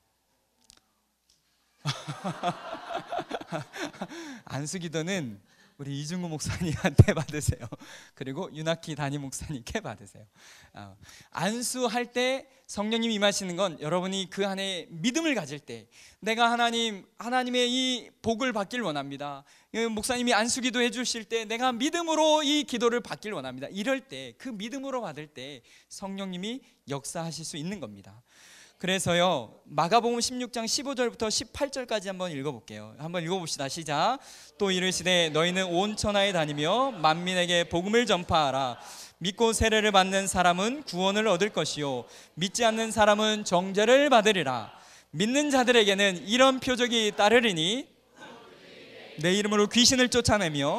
안수기도는 우리 이중구 목사님한테 받으세요. 그리고 윤학기 담임 목사님께 받으세요. 안수할 때 성령님이 임하시는 건 여러분이 그 안에 믿음을 가질 때, 내가 하나님의 이 복을 받길 원합니다. 목사님이 안수기도 해주실 때 내가 믿음으로 이 기도를 받길 원합니다. 이럴 때, 그 믿음으로 받을 때 성령님이 역사하실 수 있는 겁니다. 그래서요, 마가복음 16장 15절부터 18절까지 한번 읽어볼게요. 한번 읽어봅시다. 시작. 또 이르시되 너희는 온 천하에 다니며 만민에게 복음을 전파하라. 믿고 세례를 받는 사람은 구원을 얻을 것이요 믿지 않는 사람은 정죄를 받으리라. 믿는 자들에게는 이런 표적이 따르리니 내 이름으로 귀신을 쫓아내며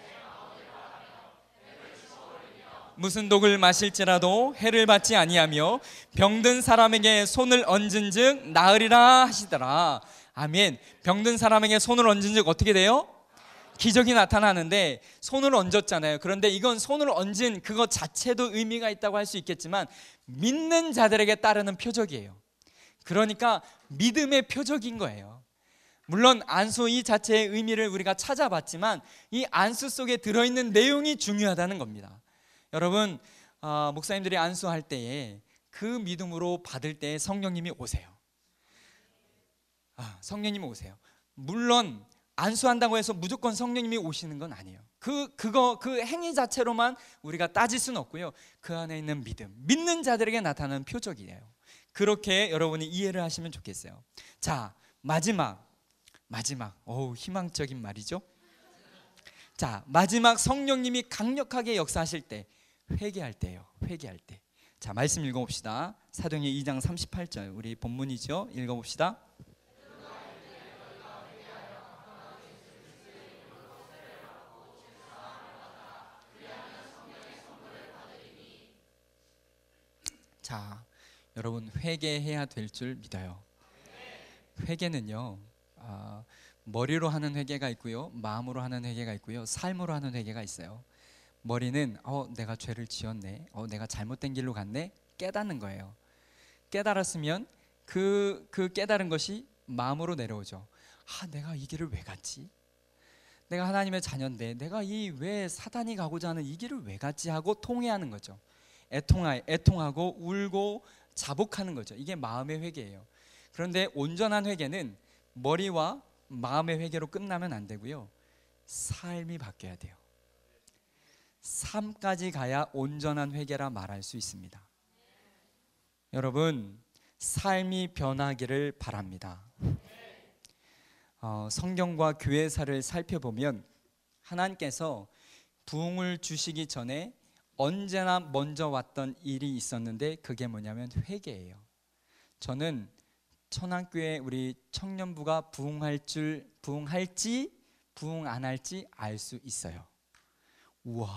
무슨 독을 마실지라도 해를 받지 아니하며 병든 사람에게 손을 얹은즉 나으리라 하시더라. 아멘. 병든 사람에게 손을 얹은즉 어떻게 돼요? 기적이 나타나는데 손을 얹었잖아요. 그런데 이건 손을 얹은 그것 자체도 의미가 있다고 할 수 있겠지만 믿는 자들에게 따르는 표적이에요. 그러니까 믿음의 표적인 거예요. 물론 안수 이 자체의 의미를 우리가 찾아봤지만 이 안수 속에 들어있는 내용이 중요하다는 겁니다. 여러분, 목사님들이 안수할 때에 그 믿음으로 받을 때 성령님이 오세요. 성령님이 오세요. 물론 안수한다고 해서 무조건 성령님이 오시는 건 아니에요. 그 행위 자체로만 우리가 따질 수는 없고요. 그 안에 있는 믿음, 믿는 자들에게 나타나는 표적이에요. 그렇게 여러분이 이해를 하시면 좋겠어요. 자, 마지막, 희망적인 말이죠. 자, 마지막 성령님이 강력하게 역사하실 때, 회개할 때요. 회개할 때. 자, 말씀 읽어봅시다. 사도행전 2장 38절, 우리 본문이죠. 읽어봅시다. 자, 여러분, 회개해야 될 줄 믿어요. 회개는요, 머리로 하는 회개가 있고요, 마음으로 하는 회개가 있고요, 삶으로 하는 회개가 있어요. 머리는 내가 죄를 지었네, 내가 잘못된 길로 갔네, 깨닫는 거예요. 깨달았으면 그 깨달은 것이 마음으로 내려오죠. 내가 이 길을 왜 갔지? 내가 하나님의 자녀인데 내가 이 왜 사단이 가고자 하는 이 길을 왜 갔지 하고 통회하는 거죠. 애통하고 울고 자복하는 거죠. 이게 마음의 회개예요. 그런데 온전한 회개는 머리와 마음의 회개로 끝나면 안 되고요, 삶이 바뀌어야 돼요. 삶까지 가야 온전한 회개라 말할 수 있습니다. 여러분, 삶이 변하기를 바랍니다. 성경과 교회사를 살펴보면 하나님께서 부흥을 주시기 전에 언제나 먼저 왔던 일이 있었는데 그게 뭐냐면 회개예요. 저는 천안교회 우리 청년부가 부흥할지 부흥 안 할지 알 수 있어요. 우와,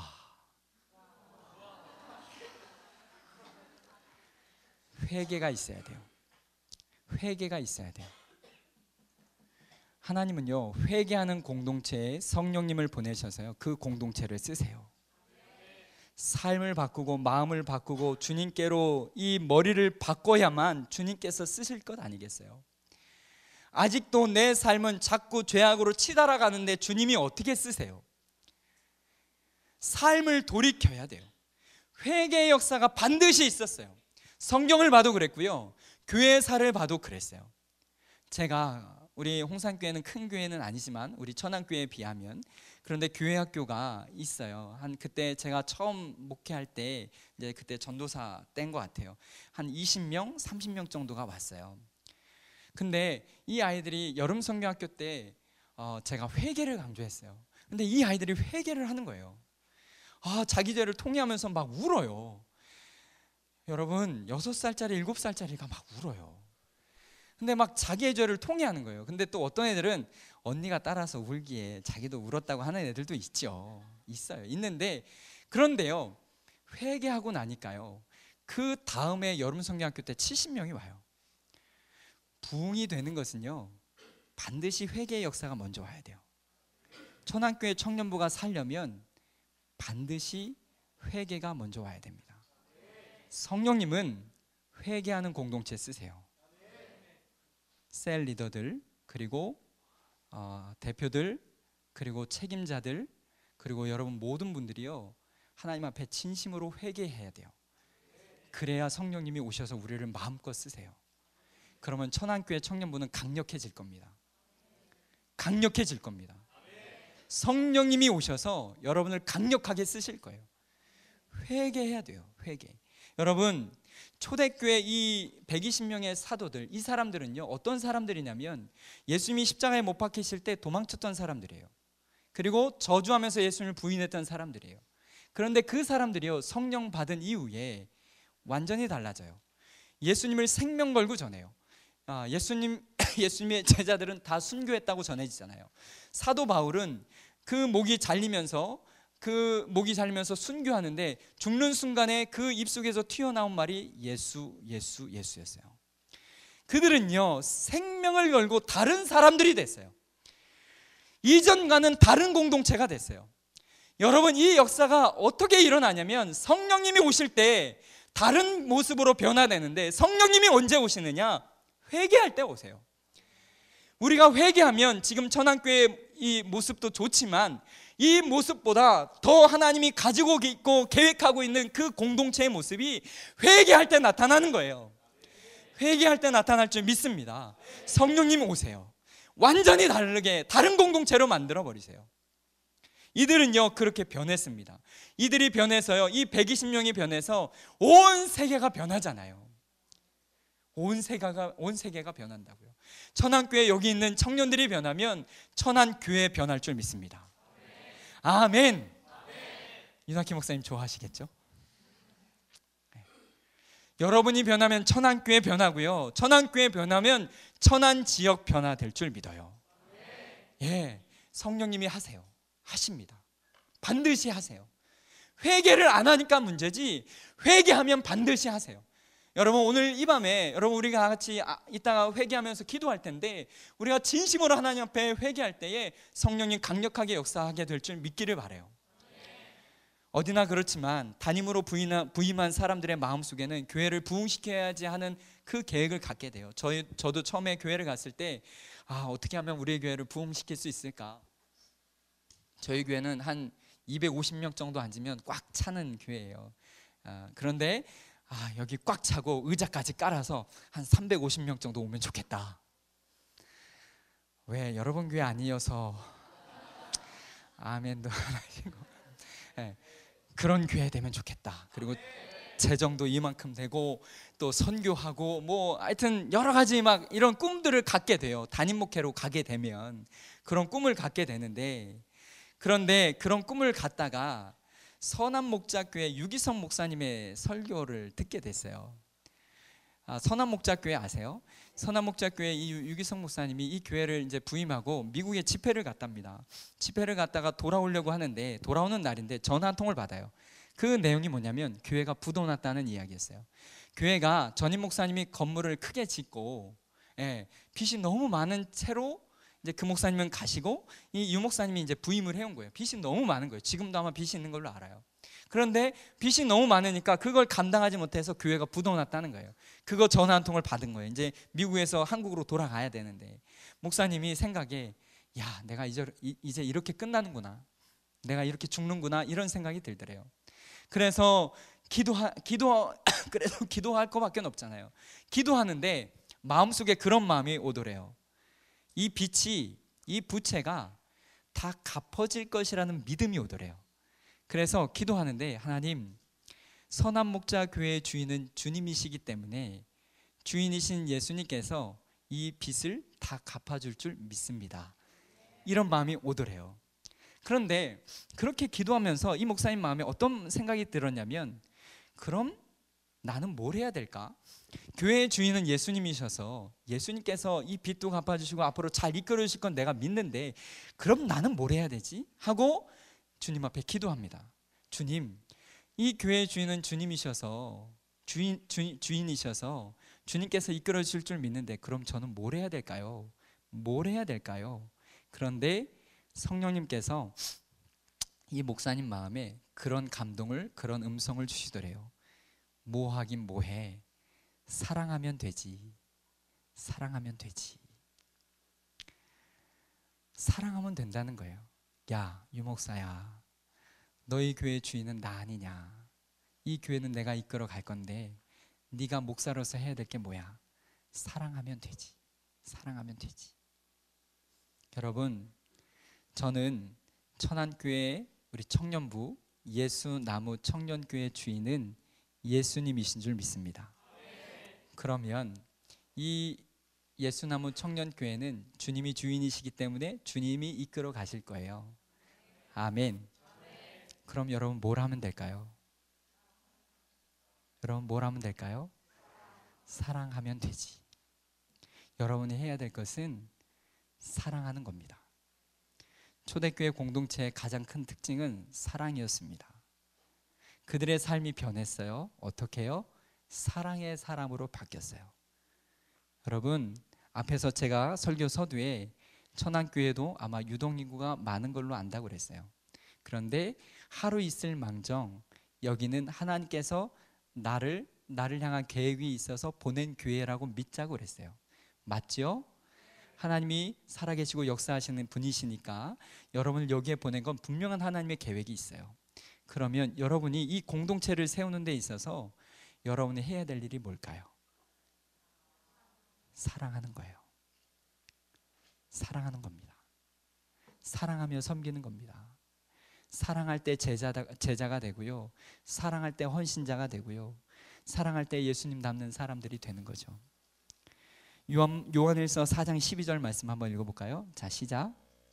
회개가 있어야 돼요. 회개가 있어야 돼요. 하나님은요, 회개하는 공동체에 성령님을 보내셔서요, 그 공동체를 쓰세요. 삶을 바꾸고 마음을 바꾸고 주님께로 이 머리를 바꿔야만 주님께서 쓰실 것 아니겠어요? 아직도 내 삶은 자꾸 죄악으로 치달아가는데 주님이 어떻게 쓰세요? 삶을 돌이켜야 돼요. 회개의 역사가 반드시 있었어요. 성경을 봐도 그랬고요, 교회사를 봐도 그랬어요. 제가 우리 홍산교회는 큰 교회는 아니지만 우리 천안교회에 비하면, 그런데 교회 학교가 있어요. 그때 제가 처음 목회할 때 이제 그때 전도사 때인 것 같아요. 한 20명, 30명 정도가 왔어요. 근데 이 아이들이 여름 성경학교 때 제가 회개를 강조했어요. 근데 이 아이들이 회개를 하는 거예요. 자기 죄를 통회하면서 막 울어요. 여러분, 6살짜리, 7살짜리가 막 울어요. 근데 막 자기의 죄를 통회하는 거예요. 근데 또 어떤 애들은 언니가 따라서 울기에 자기도 울었다고 하는 애들도 있어요. 있는데, 그런데요, 회개하고 나니까요, 그 다음에 여름 성경학교 때 70명이 와요. 부흥이 되는 것은요, 반드시 회개의 역사가 먼저 와야 돼요. 천안교회 청년부가 살려면 반드시 회개가 먼저 와야 됩니다. 성령님은 회개하는 공동체 쓰세요. 셀 리더들, 그리고 대표들, 그리고 책임자들, 그리고 여러분 모든 분들이요, 하나님 앞에 진심으로 회개해야 돼요. 그래야 성령님이 오셔서 우리를 마음껏 쓰세요. 그러면 천안교회 청년부는 강력해질 겁니다. 강력해질 겁니다. 성령님이 오셔서 여러분을 강력하게 쓰실 거예요. 회개해야 돼요. 회개. 여러분, 초대교회 이 120명의 사도들, 이 사람들은요, 어떤 사람들이냐면 예수님이 십자가에 못 박히실 때 도망쳤던 사람들이에요. 그리고 저주하면서 예수님을 부인했던 사람들이에요. 그런데 그 사람들이요, 성령 받은 이후에 완전히 달라져요. 예수님을 생명 걸고 전해요. 예수님의 제자들은 다 순교했다고 전해지잖아요. 사도 바울은 그 목이 잘리면서 순교하는데 죽는 순간에 그 입속에서 튀어나온 말이 예수, 예수, 예수였어요. 그들은요, 생명을 걸고 다른 사람들이 됐어요. 이전과는 다른 공동체가 됐어요. 여러분, 이 역사가 어떻게 일어나냐면 성령님이 오실 때 다른 모습으로 변화되는데, 성령님이 언제 오시느냐? 회개할 때 오세요. 우리가 회개하면 지금 천안교회 이 모습도 좋지만 이 모습보다 더 하나님이 가지고 있고 계획하고 있는 그 공동체의 모습이 회개할 때 나타나는 거예요. 회개할 때 나타날 줄 믿습니다. 성령님이 오세요. 완전히 다르게 다른 공동체로 만들어 버리세요. 이들은요, 그렇게 변했습니다. 이들이 변해서요, 이 120명이 변해서 온 세계가 변하잖아요. 온 세계가 변한다고요. 천안교회 여기 있는 청년들이 변하면 천안교회 변할 줄 믿습니다. 아멘. 윤학기 목사님 좋아하시겠죠? 네. 여러분이 변하면 천안교회 변하고요, 천안교회 변하면 천안지역 변화될 줄 믿어요. 예, 성령님이 하십니다. 반드시 하세요. 회개를 안 하니까 문제지, 회개하면 반드시 하세요. 여러분, 오늘 이 밤에 여러분 우리가 같이 이따가 회개하면서 기도할 텐데, 우리가 진심으로 하나님 앞에 회개할 때에 성령님 강력하게 역사하게 될 줄 믿기를 바라요. 어디나 그렇지만 담임으로 부임한 사람들의 마음속에는 교회를 부흥시켜야지 하는 그 계획을 갖게 돼요. 저도 처음에 교회를 갔을 때 어떻게 하면 우리의 교회를 부흥시킬 수 있을까? 저희 교회는 한 250명 정도 앉으면 꽉 차는 교회예요. 그런데 여기 꽉 차고 의자까지 깔아서 한 350명 정도 오면 좋겠다. 왜 여러분 교회 아니어서 아멘도 안 하시고, 네, 그런 교회 되면 좋겠다. 그리고 재정도 이만큼 되고 또 선교하고 뭐 하여튼 여러 가지 막 이런 꿈들을 갖게 돼요. 담임 목회로 가게 되면 그런 꿈을 갖게 되는데, 그런데 그런 꿈을 갖다가 선한목자교회 유기성 목사님의 설교를 듣게 됐어요. 선한목자교회 아세요? 선한목자교회 이 유기성 목사님이 이 교회를 이제 부임하고 미국에 집회를 갔답니다. 집회를 갔다가 돌아오려고 하는데, 돌아오는 날인데 전화 한 통을 받아요. 그 내용이 뭐냐면 교회가 부도났다는 이야기였어요. 교회가 전임 목사님이 건물을 크게 짓고, 빚이 너무 많은 채로 이제 그 목사님은 가시고 이 유 목사님이 이제 부임을 해온 거예요. 빚이 너무 많은 거예요. 지금도 아마 빚이 있는 걸로 알아요. 그런데 빚이 너무 많으니까 그걸 감당하지 못해서 교회가 부도났다는 거예요. 그거 전화 한 통을 받은 거예요. 이제 미국에서 한국으로 돌아가야 되는데 목사님이 생각에, 야, 내가 이제 이렇게 끝나는구나, 내가 이렇게 죽는구나, 이런 생각이 들더래요. 그래서 그래서 기도할 거밖에 없잖아요. 기도하는데 마음속에 그런 마음이 오더래요. 이 빚이, 이 부채가 다 갚아질 것이라는 믿음이 오더래요. 그래서 기도하는데, 하나님, 선한목자교회의 주인은 주님이시기 때문에 주인이신 예수님께서 이 빚을 다 갚아줄 줄 믿습니다. 이런 마음이 오더래요. 그런데 그렇게 기도하면서 이 목사님 마음에 어떤 생각이 들었냐면, 그럼 나는 뭘 해야 될까? 교회의 주인은 예수님이셔서 예수님께서 이 빚도 갚아주시고 앞으로 잘 이끌어 주실 건 내가 믿는데, 그럼 나는 뭘 해야 되지? 하고 주님 앞에 기도합니다. 주님, 이 교회의 주인은 주님이셔서 주인이셔서 주님께서 이끌어 주실 줄 믿는데, 그럼 저는 뭘 해야 될까요? 뭘 해야 될까요? 그런데 성령님께서 이 목사님 마음에 그런 감동을, 그런 음성을 주시더래요. 뭐 하긴 뭐해, 사랑하면 되지. 사랑하면 되지. 사랑하면 된다는 거예요. 야, 유 목사야, 너희 교회 주인은 나 아니냐? 이 교회는 내가 이끌어 갈 건데 네가 목사로서 해야 될 게 뭐야? 사랑하면 되지. 사랑하면 되지. 여러분, 저는 천안교회 우리 청년부 예수나무 청년교회 주인은 예수님이신 줄 믿습니다. 그러면 이 예수나무 청년교회는 주님이 주인이시기 때문에 주님이 이끌어 가실 거예요. 아멘. 그럼 여러분 뭘 하면 될까요? 여러분 뭘 하면 될까요? 사랑하면 되지. 여러분이 해야 될 것은 사랑하는 겁니다. 초대교회 공동체의 가장 큰 특징은 사랑이었습니다. 그들의 삶이 변했어요. 어떻게 해요? 사랑의 사람으로 바뀌었어요. 여러분, 앞에서 제가 설교 서두에 천안교회도 아마 유동인구가 많은 걸로 안다고 그랬어요. 그런데 하루 있을 망정 여기는 하나님께서 나를 향한 계획이 있어서 보낸 교회라고 믿자고 그랬어요. 맞죠? 하나님이 살아계시고 역사하시는 분이시니까 여러분을 여기에 보낸 건 분명한 하나님의 계획이 있어요. 그러면 여러분이 이 공동체를 세우는 데 있어서 여러분이 해야 될 일이 뭘까요? 사랑하는 거예요. 사랑하는 겁니다. 사랑하며 섬기는 겁니다. 사랑할 때 제자가 되고요, 사랑할 때 헌신자가 되고요, 사랑할 때 예수님 닮는 사람들이 되는 거죠. 요한일서 4장 12절 말씀 한번 읽어볼까요? 자, 시작.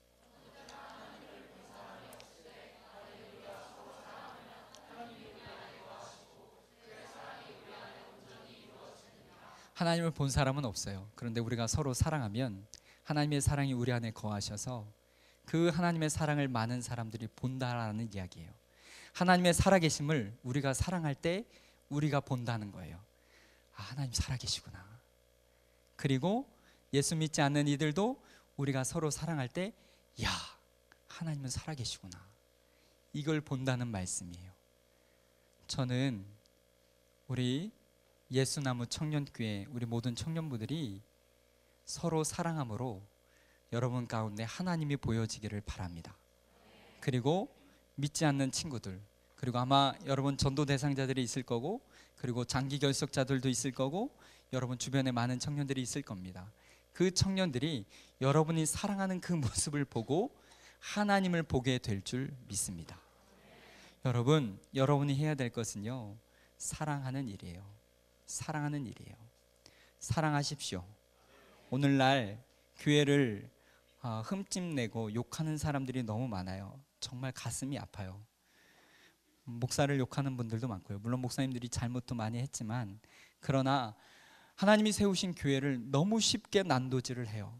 하나님을 본 사람은 없어요. 그런데 우리가 서로 사랑하면 하나님의 사랑이 우리 안에 거하셔서 그 하나님의 사랑을 많은 사람들이 본다라는 이야기예요. 하나님의 살아계심을 우리가 사랑할 때 우리가 본다는 거예요. 아, 하나님 살아계시구나. 그리고 예수 믿지 않는 이들도 우리가 서로 사랑할 때, 야, 하나님은 살아계시구나, 이걸 본다는 말씀이에요. 저는 우리 예수나무 청년교회 우리 모든 청년부들이 서로 사랑함으로 여러분 가운데 하나님이 보여지기를 바랍니다. 그리고 믿지 않는 친구들, 그리고 아마 여러분 전도 대상자들이 있을 거고, 그리고 장기 결석자들도 있을 거고, 여러분 주변에 많은 청년들이 있을 겁니다. 그 청년들이 여러분이 사랑하는 그 모습을 보고 하나님을 보게 될 줄 믿습니다. 여러분, 여러분이 해야 될 것은요, 사랑하는 일이에요. 사랑하는 일이에요. 사랑하십시오. 오늘날 교회를 흠집내고 욕하는 사람들이 너무 많아요. 정말 가슴이 아파요. 목사를 욕하는 분들도 많고요. 물론 목사님들이 잘못도 많이 했지만, 그러나 하나님이 세우신 교회를 너무 쉽게 난도질을 해요.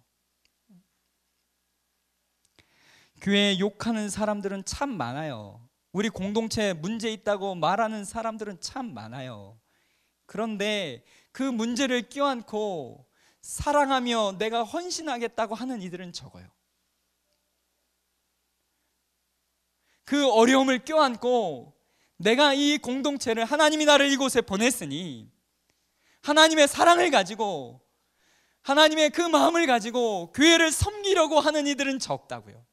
교회에 욕하는 사람들은 참 많아요. 우리 공동체에 문제 있다고 말하는 사람들은 참 많아요. 그런데 그 문제를 껴안고 사랑하며 내가 헌신하겠다고 하는 이들은 적어요. 그 어려움을 껴안고 내가 이 공동체를, 하나님이 나를 이곳에 보냈으니 하나님의 사랑을 가지고, 하나님의 그 마음을 가지고 교회를 섬기려고 하는 이들은 적다고요.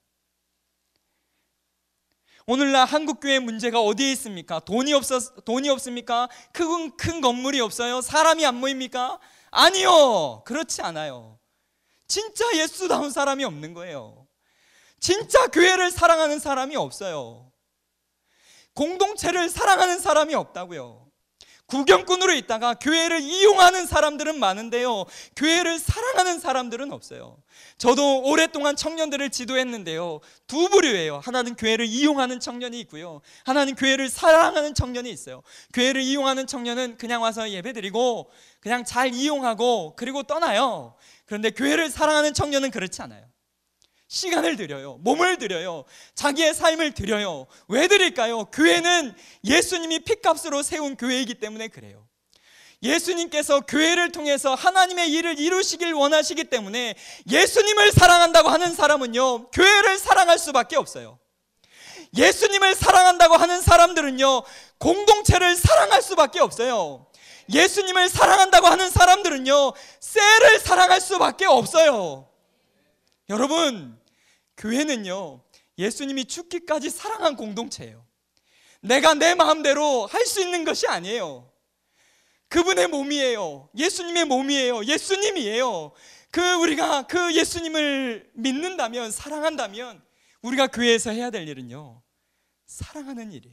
오늘날 한국교회 문제가 어디에 있습니까? 돈이 없습니까? 큰 건물이 없어요? 사람이 안 모입니까? 아니요, 그렇지 않아요. 진짜 예수다운 사람이 없는 거예요. 진짜 교회를 사랑하는 사람이 없어요. 공동체를 사랑하는 사람이 없다고요. 구경꾼으로 있다가 교회를 이용하는 사람들은 많은데요, 교회를 사랑하는 사람들은 없어요. 저도 오랫동안 청년들을 지도했는데요, 두 부류예요. 하나는 교회를 이용하는 청년이 있고요, 하나는 교회를 사랑하는 청년이 있어요. 교회를 이용하는 청년은 그냥 와서 예배드리고 그냥 잘 이용하고 그리고 떠나요. 그런데 교회를 사랑하는 청년은 그렇지 않아요. 시간을 드려요. 몸을 드려요. 자기의 삶을 드려요. 왜 드릴까요? 교회는 예수님이 핏값으로 세운 교회이기 때문에 그래요. 예수님께서 교회를 통해서 하나님의 일을 이루시길 원하시기 때문에 예수님을 사랑한다고 하는 사람은요, 교회를 사랑할 수밖에 없어요. 예수님을 사랑한다고 하는 사람들은요, 공동체를 사랑할 수밖에 없어요. 예수님을 사랑한다고 하는 사람들은요, 셀을 사랑할 수밖에 없어요. 여러분, 교회는요, 예수님이 죽기까지 사랑한 공동체예요. 내가 내 마음대로 할 수 있는 것이 아니에요. 그분의 몸이에요. 예수님의 몸이에요. 예수님이에요. 우리가 그 예수님을 믿는다면, 사랑한다면 우리가 교회에서 해야 될 일은요, 사랑하는 일이에요.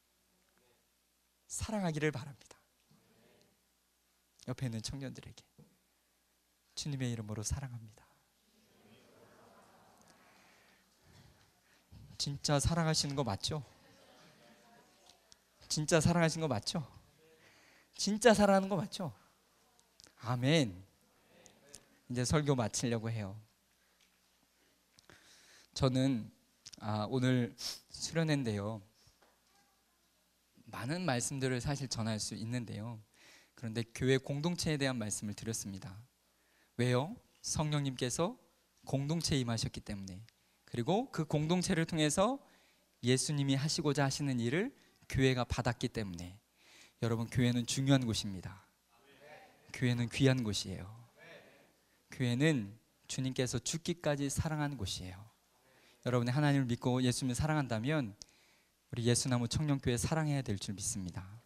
사랑하기를 바랍니다. 옆에 있는 청년들에게 주님의 이름으로 사랑합니다. 진짜 사랑하시는 거 맞죠? 진짜 사랑하시는 거 맞죠? 진짜 사랑하는 거 맞죠? 아멘. 이제 설교 마치려고 해요. 저는 오늘 수련회인데요, 많은 말씀들을 사실 전할 수 있는데요, 그런데 교회 공동체에 대한 말씀을 드렸습니다. 왜요? 성령님께서 공동체에 임하셨기 때문에, 그리고 그 공동체를 통해서 예수님이 하시고자 하시는 일을 교회가 받았기 때문에. 여러분, 교회는 중요한 곳입니다. 교회는 귀한 곳이에요. 교회는 주님께서 죽기까지 사랑한 곳이에요. 여러분이 하나님을 믿고 예수님을 사랑한다면 우리 예수나무 청년교회 사랑해야 될 줄 믿습니다.